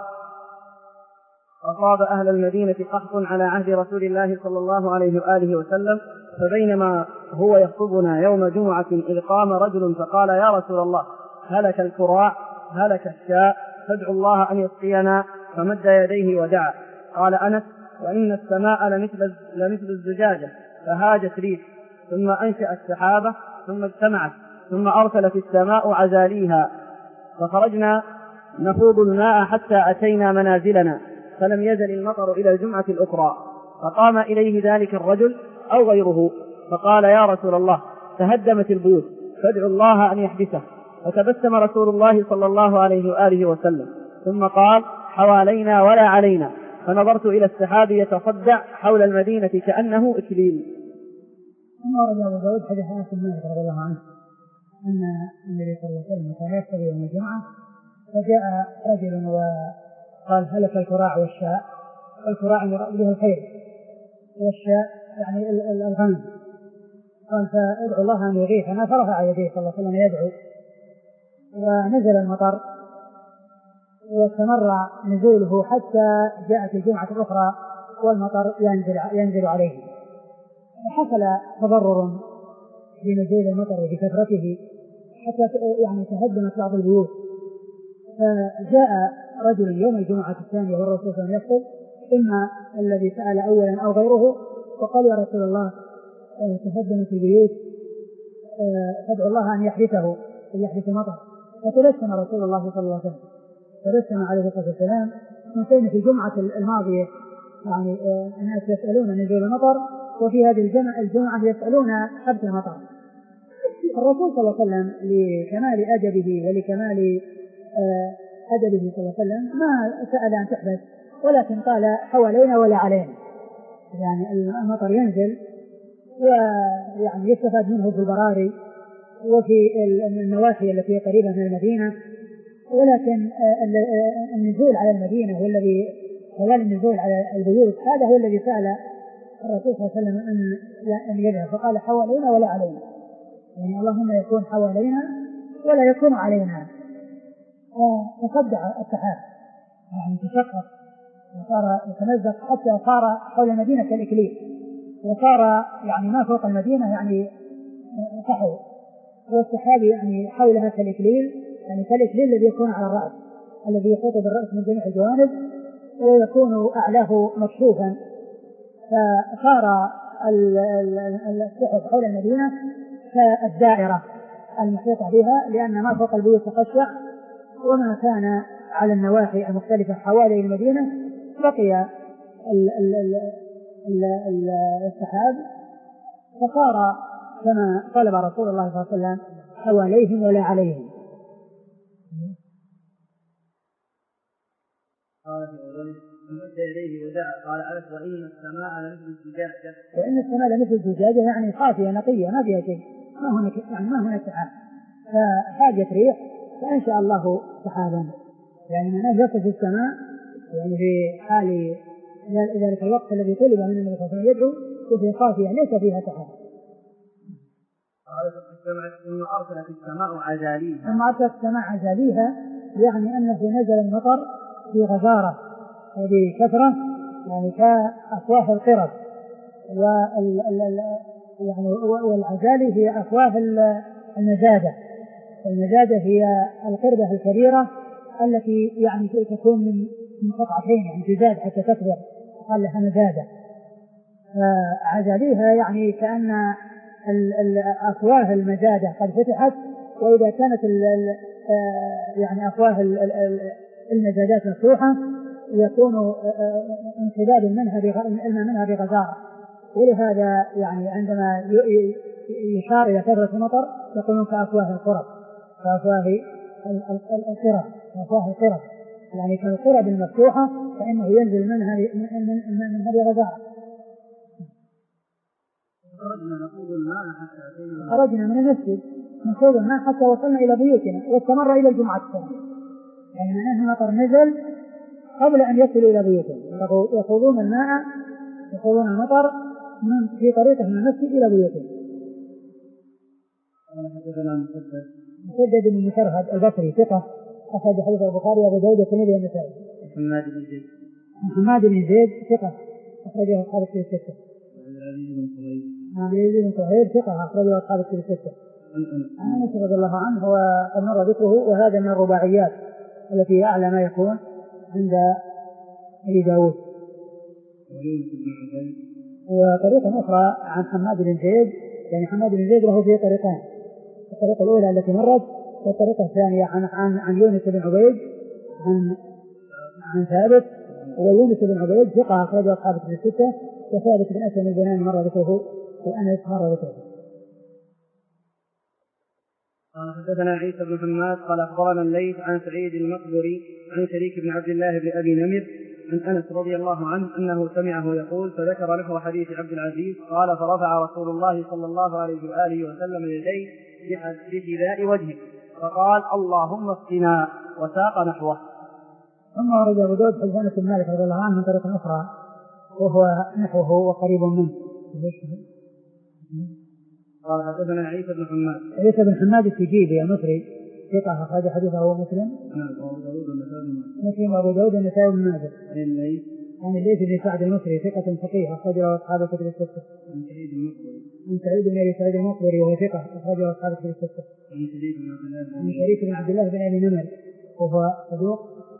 اصاب اهل المدينه قحط على عهد رسول الله صلى الله عليه واله وسلم فبينما هو يخطبنا يوم جمعه اذ قام رجل فقال يا رسول الله هلك الكراع هلك الشاء فادعوا الله ان يسقينا فمد يديه ودعا. قال أنس وإن السماء لمثل, لمثل الزجاجة فهاجت ريح ثم أنشأت سحابة ثم اجتمعت ثم أرسلت السماء عزاليها فخرجنا نخوض الماء حتى أتينا منازلنا فلم يزل المطر إلى الجمعة الأخرى فقام إليه ذلك الرجل أو غيره فقال يا رسول الله تهدمت البيوت فادعوا الله أن يحدثه فتبسم رسول الله صلى الله عليه وآله وسلم ثم قال حوالينا ولا علينا فنظرت إلى السحاب يتصدع حول المدينة كأنه إكليل. ثم ورد أبو داود حديث أنس بن مالك رضي الله عنه أن النبي صلى الله عليه وسلم كان يخطب يوم الجمعة فجاء رجل وقال هلك الكراع والشاء والكراع يراد به الخير والشاء يعني الغنم قال فادعوا الله أن يغيثنا فرفع يديه صلى الله عليه وسلم يدعو ونزل المطر واستمر نزوله حتى جاءت الجمعة الأخرى والمطر ينزل, ينزل عليه وحصل تضرر بنزول المطر وبكثرته حتى يعني تهدمت بعض البيوت. فجاء رجل يوم الجمعة الثانية والرسول صلى الله عليه وسلم إما الذي سأل أولا أو غيره وقال يا رسول الله تهدمت البيوت فادعوا الله أن يحدثه أن يحدث المطر. فتبسم رسول الله صلى الله عليه وسلم تبسم عليه الصلاة والسلام من كان في الجمعة الماضية يعني الناس يسألون نزول المطر وفي هذه الجمعة الجمعة يسألون حبس المطر. الرسول صلى الله عليه وسلم لكمال أدبه ولكمال أدبه صلى الله عليه وسلم ما سأل أن تحدث ولكن قال حوالينا ولا علينا يعني المطر ينزل ويعني يستفاد منه في البراري وفي النواحي التي قريبة من المدينة ولكن النزول على المدينة والذي طوال النزول على البيوت هذا هو الذي فعل الرسول صلى الله عليه وسلم أن أن يذهب، فقال حوالينا ولا علينا، يعني اللهم يكون حوالينا ولا يكون علينا. فتصدع السحاب يعني تشقق وصار يتمزق حتى صار حول المدينة كالإكليل، وصار يعني ما فوق المدينة يعني صحو، والسحاب يعني حولها كالإكليل، يعني كالإكليل الذي يكون على الرأس الذي يحيط بالرأس من جميع الجوانب ويكون أعلاه مكشوفا. فصار السحب حول المدينة كالدائرة المحيطة بها، لأن ما فوق البيوت تخشع وما كان على النواحي المختلفة حوالي المدينة بقي السحاب، فصار كما طلب رسول الله صلى الله عليه وسلم حواليهم ولا عليهم. قال في أوله فمد إليه ودعا قال أنس وإن السماء لمثل الزجاجة، وإن السماء لمثل الزجاجة يعني صافية نقية ما فيها شيء، ما هناك يعني ما هناك سحاب، فحاجت ريح فأنشأ الله سحابا، يعني من يصف السماء يعني في حال ذلك الوقت الذي طلب من النبي صلى الله عليه وسلم يدعو وفي صافية ليس فيها سحاب. قال ثم أرسلت السماء عزاليها، ثم أرسلت السماء عزاليها يعني أنه نزل المطر في غزارة وبكثرة يعني كأفواه القرب، وال يعني والعزالي هي أفواه المزادة، والمزادة هي القربة الكبيرة التي يعني تكون من قطعتين يعني تزاد حتى تكبر قال لها مزادة. فعزاليها يعني كأن أفواه المزادة قد فتحت، وإذا كانت ال ال يعني أفواه المزادات مفتوحة يكون انقباض منها منها بغزارة، ولهذا يعني عندما يشار إلى كثرة المطر يقولون كأفواه القرب، كأفواه القرب، كأفواه القرب يعني كالقرب المفتوحة فإنه ينزل منها منها بغزارة. خرجنا نخوض الماء حتى أتينا، خرجنا من المسجد نخوض الماء حتى وصلنا إلى بيوتنا واستمر إلى الجمعة الثانية، يعني معناه المطر نزل قبل أن يصلوا إلى بيوتهم، يخوضون الماء يخوضون المطر من في طريقه من المسجد إلى بيوتهم. قال حدثنا مسدد مسدد بن مسرهد البصري ثقة أخرج حديث البخاري وأبو داود والترمذي والنسائي. حماد بن زيد حماد بن زيد ثقة أخرجه أصحاب الكتب الستة. عن العزيز بن صهيب عن العزيز بن صهيب ثقة أخرجه أصحاب الكتب الستة. عن أنس رضي الله عنه وقد مر ذكره، وهذا من الرباعيات التي أعلى ما يكون عند أبي داود. ويونس بن عبيد وطريقة أخرى عن حماد بن زيد، يعني حماد بن زيد له في طريقان، الطريقة الأولى التي مرت والطريقة الثانية عن عن عن يونس بن عبيد عن عن ثابت، ويونس بن عبيد ثقة أخرجه أصحاب الكتب الستة، وثابت بن أسلم البناني مر ذكره وأنس مر ذكره. قال حدثنا عيسى بن حماد قال أخبرنا الليث عن سعيد المقبري عن شريك بن عبد الله بن أبي نمر عن أنس رضي الله عنه أنه سمعه يقول فذكر له حديث عبد العزيز قال فرفع رسول الله صلى الله عليه وآله وسلم يديه بحذاء وجهه فقال اللهم اسقنا وساق نحوه. ثم ورد أبو داود حديث أنس بن مالك رضي الله عنه من طريق أخرى وهو نحوه وقريب منه. قال حدثنا عيسى بن حماد عيسى بن حماد التجيبي المصري ثقة أخرج حديثه مسلم مسلم وأبو داود والنسائي بن ماجه. عن الليث بن سعد المصري ثقة فقيه أخرجه أصحاب الكتب الستة. عن سعيد بن أبي سعيد المقبري وهو ثقة أخرجه أصحاب الكتب الستة. عن شريك بن عبد الله بن أبي نمر وهو صدوق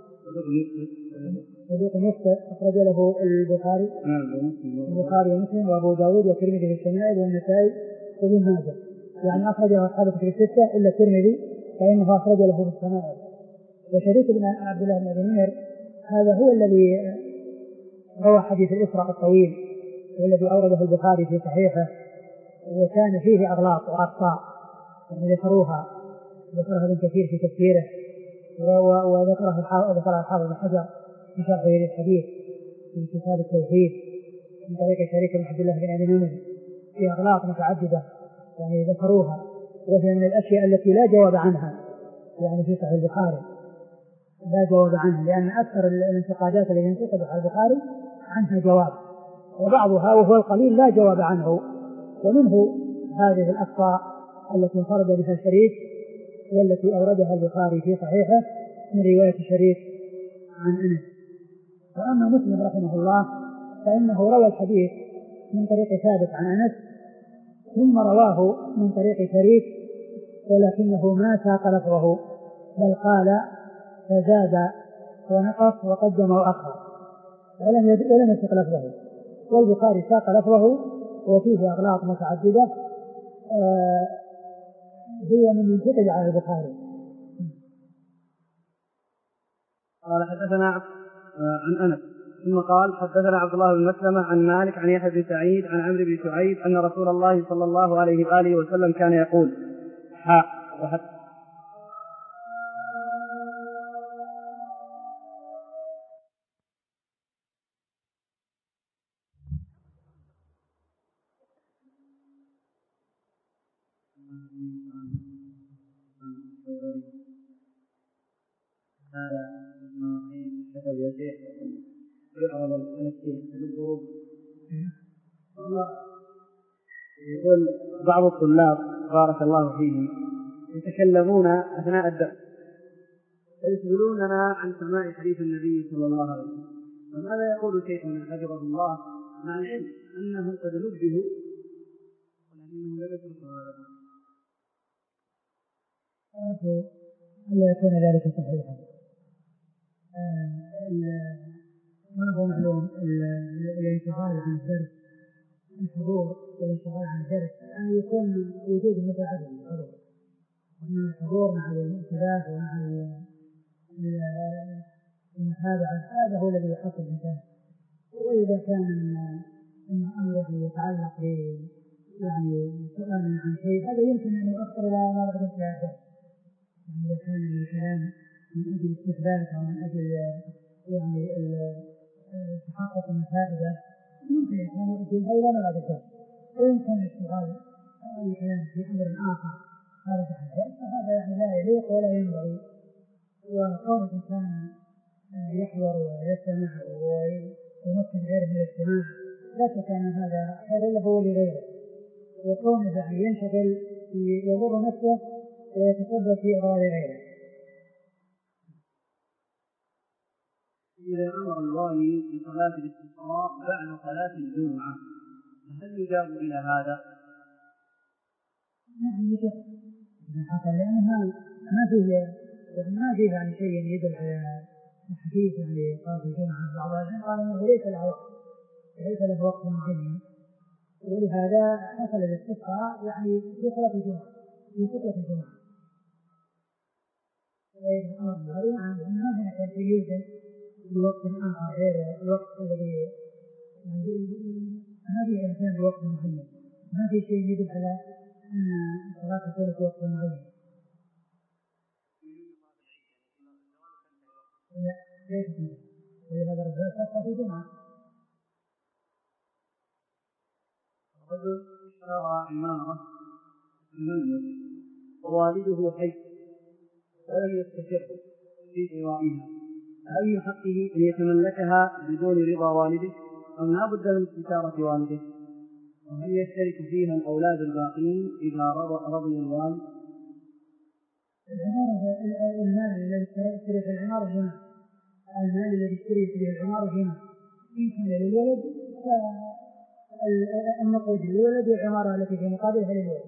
صدوق يخطئ أخرج له البخاري البخاري ومسلم وأبو داود والترمذي في الشمائل والنسائي وابن ماجه، يعني أخرجه أصحاب الكتب الستة إلا الترمذي فإنه أخرج له في الشمائل. وشريك بن عبد الله بن أبي نمر هذا هو الذي روى حديث الإسراء الطويل والذي أورده البخاري في صحيحه، وكان فيه أغلاط وأخطاء يعني ذكروها ذكرها ابن كثير في تفسيره وذكرها الحافظ بن حجر في شرحه للحديث في كتاب التوحيد من طريق شريك بن عبد الله بن أبي نمر في أغلاط متعددة يعني ذكروها، وهي من الأشياء التي لا جواب عنها يعني في صحيح البخاري، لا جواب عنه، لأن أكثر الانتقادات التي ينتقد على البخاري عنها جواب، وبعضها وهو القليل لا جواب عنه، ومنه هذه الأخطاء التي انفرد بها شريك والتي أوردها البخاري في صحيحه من رواية شريك عن أنس. وأما مسلم رحمه الله فإنه روى الحديث من طريق ثابت عن أنس ثم رواه من طريق شريك، ولكنه ما ساق لفظه بل قال فزاد ونقص وقدم وأخر ولم ولم يسق لفظه، والبخاري ساق لفظه وفيه أغلاط متعددة آه هي من منتقد على البخاري. قال حدثنا عن أنس ثم قال حدثنا عبد الله بن مسلمة عن مالك عن يحيى بن سعيد عن عمرو بن شعيب أن رسول الله صلى الله عليه وآله وسلم كان يقول حاء وحتى هذا كتب يا شيخ يعرض التنكيل بالظروف. يقول بعض الطلاب بارك الله فيهم يتكلمون أثناء الدرس ويسألوننا عن سماع حديث النبي صلى الله عليه وسلم، فماذا يقول شيخنا حفظه الله مع العلم أنه قد نبهوا ولكنهم لم يتركوا هذا؟ أرجو ألا يكون ذلك صحيحا. ما هو معلوم الانشغال عن الدرس، الحضور والانشغال عن الدرس أن يكون وجود مثل عدم الحضور، وأن الحضور مع الانتباه ومع المتابعة هذا هو الذي يحصل الإنسان. وإذا كان الأمر يعني يتعلق ب يعني سؤال عن شيء هذا يمكن أن يؤثر إلى ما بعد انتهاء الدرس. يعني إذا كان الكلام من أجل استثبات أو من أجل يعني تحقق من فائدة يمكن أن يؤجلها إلى ما بعد الدرس، وإن كان اشتغال الكلام في أمر آخر خارج عن الدرس فهذا يعني لا يليق ولا ينبغي. وكون الإنسان يحضر ويستمع ويمكن غيره من الاستماع لا شك أن هذا خير له ولغيره، وكونه يعني ينشغل يضر نفسه ويتسبب في إضرار غيره. إذا أمر الوالي بصلاة الاستسقاء بعد صلاة الجمعة فهل يجاب إلى هذا؟ نعم يجب إذا حصل، لأنها ما فيه يعني ما فيه يعني شيء يدل على الحديث يعني صلاة الجمعة. بعض العلماء قال إنه ليس له وقت ليس له وقت معين، ولهذا حصل الاستسقاء يعني في صلاة الجمعة في خطبة الجمعة. وإذا أمر الوالي عن أنه ما هناك شيء يوجد بوقت آخر غير الوقت الذي ما فيه إنسان بوقت معين، ما في شيء يدل على أن الصلاة تكون في وقت معين. لا ليس منه، ولهذا الرجل صلى في الجمعة. رجل اشترى عمارة في المنزل ووالده حي ولم يستشره في شرائها، هل من حقه أن يتملكها بدون رضا والده أم لا بد من استشارة والده؟ وهل يشترك فيها الأولاد الباقين إذا رضي الوالد؟ العمارة المال الذي يشتري في العمارة هنا، المال الذي يشتري في العمارة هنا إن كان للولد فالنقود للولد والعمارة التي في مقابلها للولد،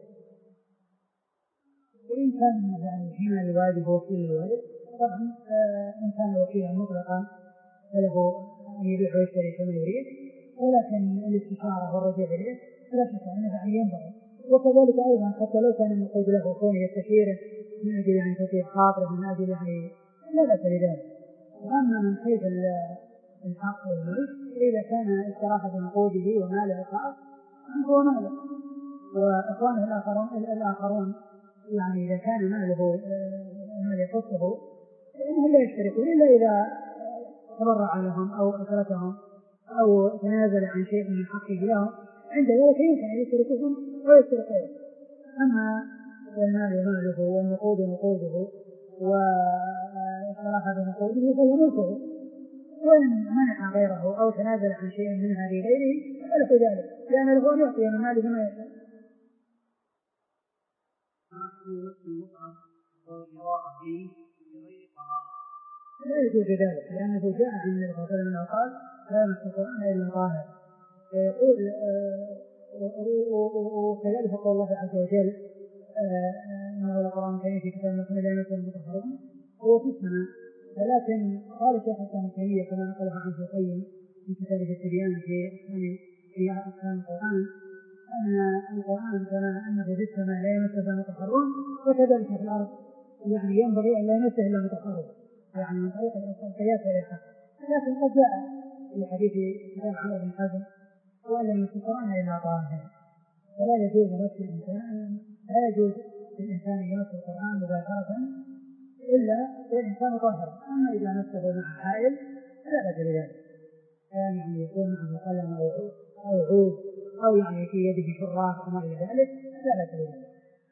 وإن كان يعني هنا الوالد هو وكيل الولد طبعا إن كان وكيلا مطلقا فله أن يبيع ويشتري كما يريد، ولكن الاستشارة والرجوع إليه فلا شك أنه يعني ينبغي. وكذلك أيضا حتى لو كان النقود له كونه يستشيره من أجل يعني تطيب خاطره من أجل يعني لا بأس بذلك. وأما من حيث الحق والملك إذا كان استراحة بنقوده وماله الخاص فهو ماله، وإخوانه الآخرون الآخرون يعني إذا كان ماله مال يخصه فإنهم لا يشتركون إلا إذا تبرع لهم أو أتركهم أو تنازل عن شيء من حقه لهم، عند ذلك يمكن أن يشتركهم ويشترك غيره. أما المال ماله والنقود نقوده وإخوانه صراحة بنقوده فهي ملكه، وإن منع غيره أو تنازل عن شيء منها لغيره فله ذلك، لأن له أن يعطي من ماله ما يشاء. لا يجوز ذلك، لأنه جاء عن النبي صلى الله عليه وسلم أنه قال لا يمس القرآن إلا طاهر. يقول وكذلك قول الله عز وجل إنه لقرآن كريم في كتاب مكنون لا يمسه إلا المطهرون هو في السماء. ولكن قال الشيخ الإسلام ابن تيمية كما نقله عنه القيم في كتابه التبيان في في أحكام القرآن أن القرآن كما أنه في السماء لا يمسه إلا المطهرون وكذلك في الأرض يعني ينبغي أن لا يمسه إلا المطهرون، يعني من طريق القياس والإلحاق. لكن قد جاء في حديث كتاب عمرو بن حزم وأن لم يمس القرآن إلا طاهر، فلا يجوز مس الإنسان لا يجوز للإنسان يمس القرآن مباشرة إلا والإنسان طاهر. أما إذا مسه مع حائل فلا بأس بذلك، كان يعني يكون معه قلم أو عود أو يعني في يده شراف وما إلى ذلك لا بأس بذلك.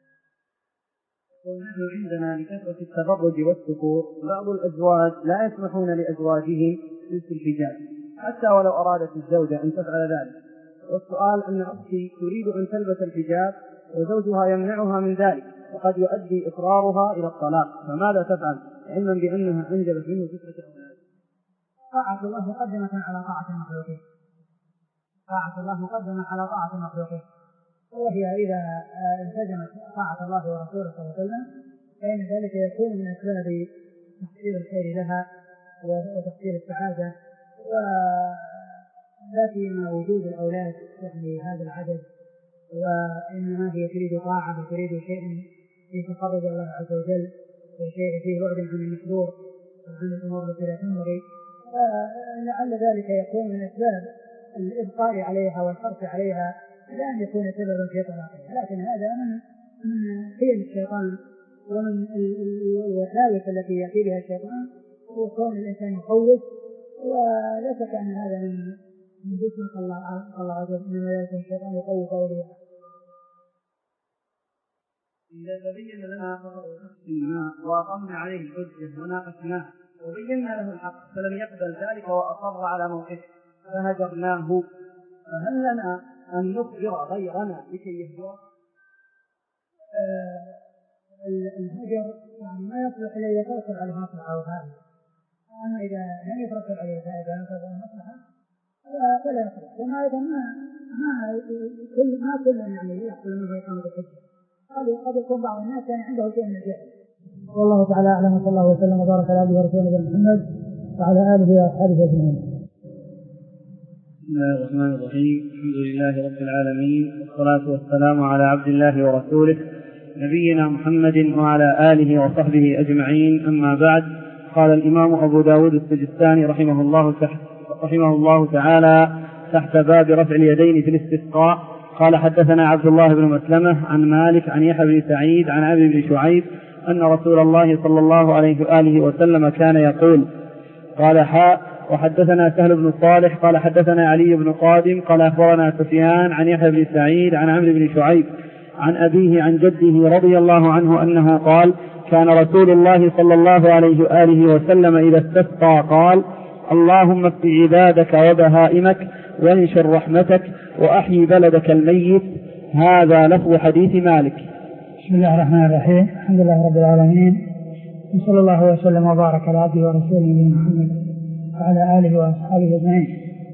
ونحن عندنا لكثرة التبرج والسكور بعض الأزواج لا يسمحون لأزواجهم لبس الحجاب حتى ولو أرادت الزوجة أن تفعل ذلك. والسؤال أن أختي تريد أن تلبس الحجاب وزوجها يمنعها من ذلك وقد يؤدي إصرارها إلى الطلاق، فماذا تفعل علما بأنها أنجبت منه ستة أولاد؟ طاعة الله مقدمة على طاعة المخلوقين، طاعة الله مقدمة على طاعة المخلوقين، وهي إذا التزمت طاعة الله ورسوله صلى الله عليه وسلم فإن ذلك يكون من أسباب تحصيل الخير لها وتحصيل السعادة، ولا سيما وجود الأولاد يعني هذا العدد، وإنما هي تريد طاعة وتريد شيء في تقرب الله عز وجل وشيء فيه بعد عن المحظور وعن الأمور التي لا تنبغي، لعل ذلك يكون من أسباب الإبقاء عليها والحرص عليها لأن يكون سببا في طلاقها. لكن هذا من من حيل الشيطان ومن الوساوس التي يأتي بها الشيطان، وكون الإنسان يخوف، ولا شك أن هذا من من جسم الله الله عز وجل، إنما يكون الشيطان يخوف أولياءه. إذا تبين لنا خطأ شخص ما وأقمنا عليه الحجة وناقشناه وبينا له الحق فلم يقبل ذلك وأصر على موقفه فهجرناه، فهل لنا أن نخبر غيرنا لكي يهجر؟ آه الهجر يعني ما يصلح إلا إذا يترتب على مصلحة وفائدة، أما إذا لم يترتب عليه فائدة ويترتب على مصلحة فلا يصلح. وما أيضا ما ما كل ما كل يعني يحصل منه إقامة الحجة، قد يكون بعض الناس يعني عنده شيء من الجهل. والله تعالى أعلم، وصلى الله وسلم وبارك على عبده ورسوله محمد وعلى آله وأصحابه أجمعين. بسم الله الرحمن الرحيم، الحمد لله رب العالمين، والصلاة والسلام على عبد الله ورسوله نبينا محمد وعلى آله وصحبه أجمعين. أما بعد، قال الإمام أبو داود السجستاني رحمه الله رحمه الله تعالى تحت باب رفع اليدين في الاستسقاء قال: حدثنا عبد الله بن مسلمة عن مالك عن يحيى بن سعيد عن عمرو بن شعيب أن رسول الله صلى الله عليه وآله وسلم كان يقول. قال: حاء وحدثنا سهل بن صالح قال حدثنا علي بن قادم قال أخبرنا سفيان عن يحيى بن سعيد عن عمرو بن شعيب عن أبيه عن جده رضي الله عنه أنه قال: كان رسول الله صلى الله عليه وآله وسلم إذا استسقى قال: اللهم اسق عبادك وبهائمك وانشر رحمتك وأحيي بلدك الميت. هذا لفظ حديث مالك. بسم الله الرحمن الرحيم، الحمد لله رب العالمين، وصلى الله وسلم وبارك على عبده ورسوله محمد وعلى آله وأصحابه أجمعين.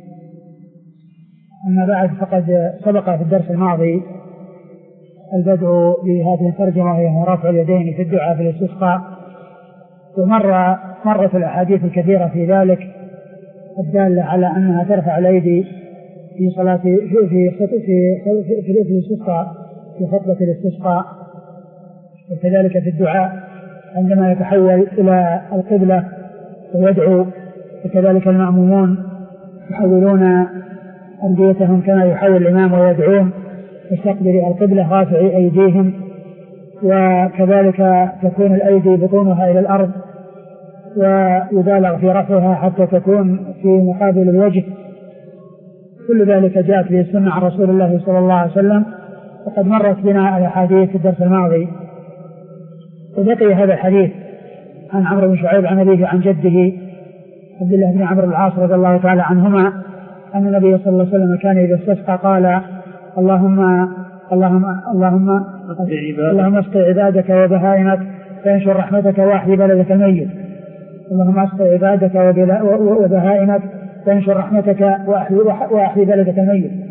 أما بعد، فقد سبق في الدرس الماضي البدء بهذه الترجمة وهي رفع اليدين في الدعاء في الاستسقاء، ومر مرت الأحاديث الكثيرة في ذلك الدالة على أنها ترفع الأيدي في صلاة في في في في, في, في الاستسقاء في خطبة الاستسقاء، وكذلك في الدعاء عندما يتحول إلى القبلة ويدعو، وكذلك المأمومون يحولون أنديتهم كما يحول الإمام ويدعون يستقبل القبلة رافعي أيديهم، وكذلك تكون الأيدي بطونها إلى الأرض ويبالغ في رفعها حتى تكون في مقابل الوجه. كل ذلك جاءت به السنة عن رسول الله صلى الله عليه وسلم، وقد مرت بنا الأحاديث في الدرس الماضي، وبقي هذا الحديث عن عمرو بن شعيب عن أبيه عن جده عبد الله بن عمرو العاص رضي الله تعالى عنهما أن النبي صلى الله عليه وسلم كان إذا استسقى قال اللهم اللهم اللهم اللهم اسق عبادك وبهائمك فانشر رحمتك واحيي بلدك الميت. اللهم اسق عبادك وبهائمك فانشر رحمتك واحيي بلدك الميت.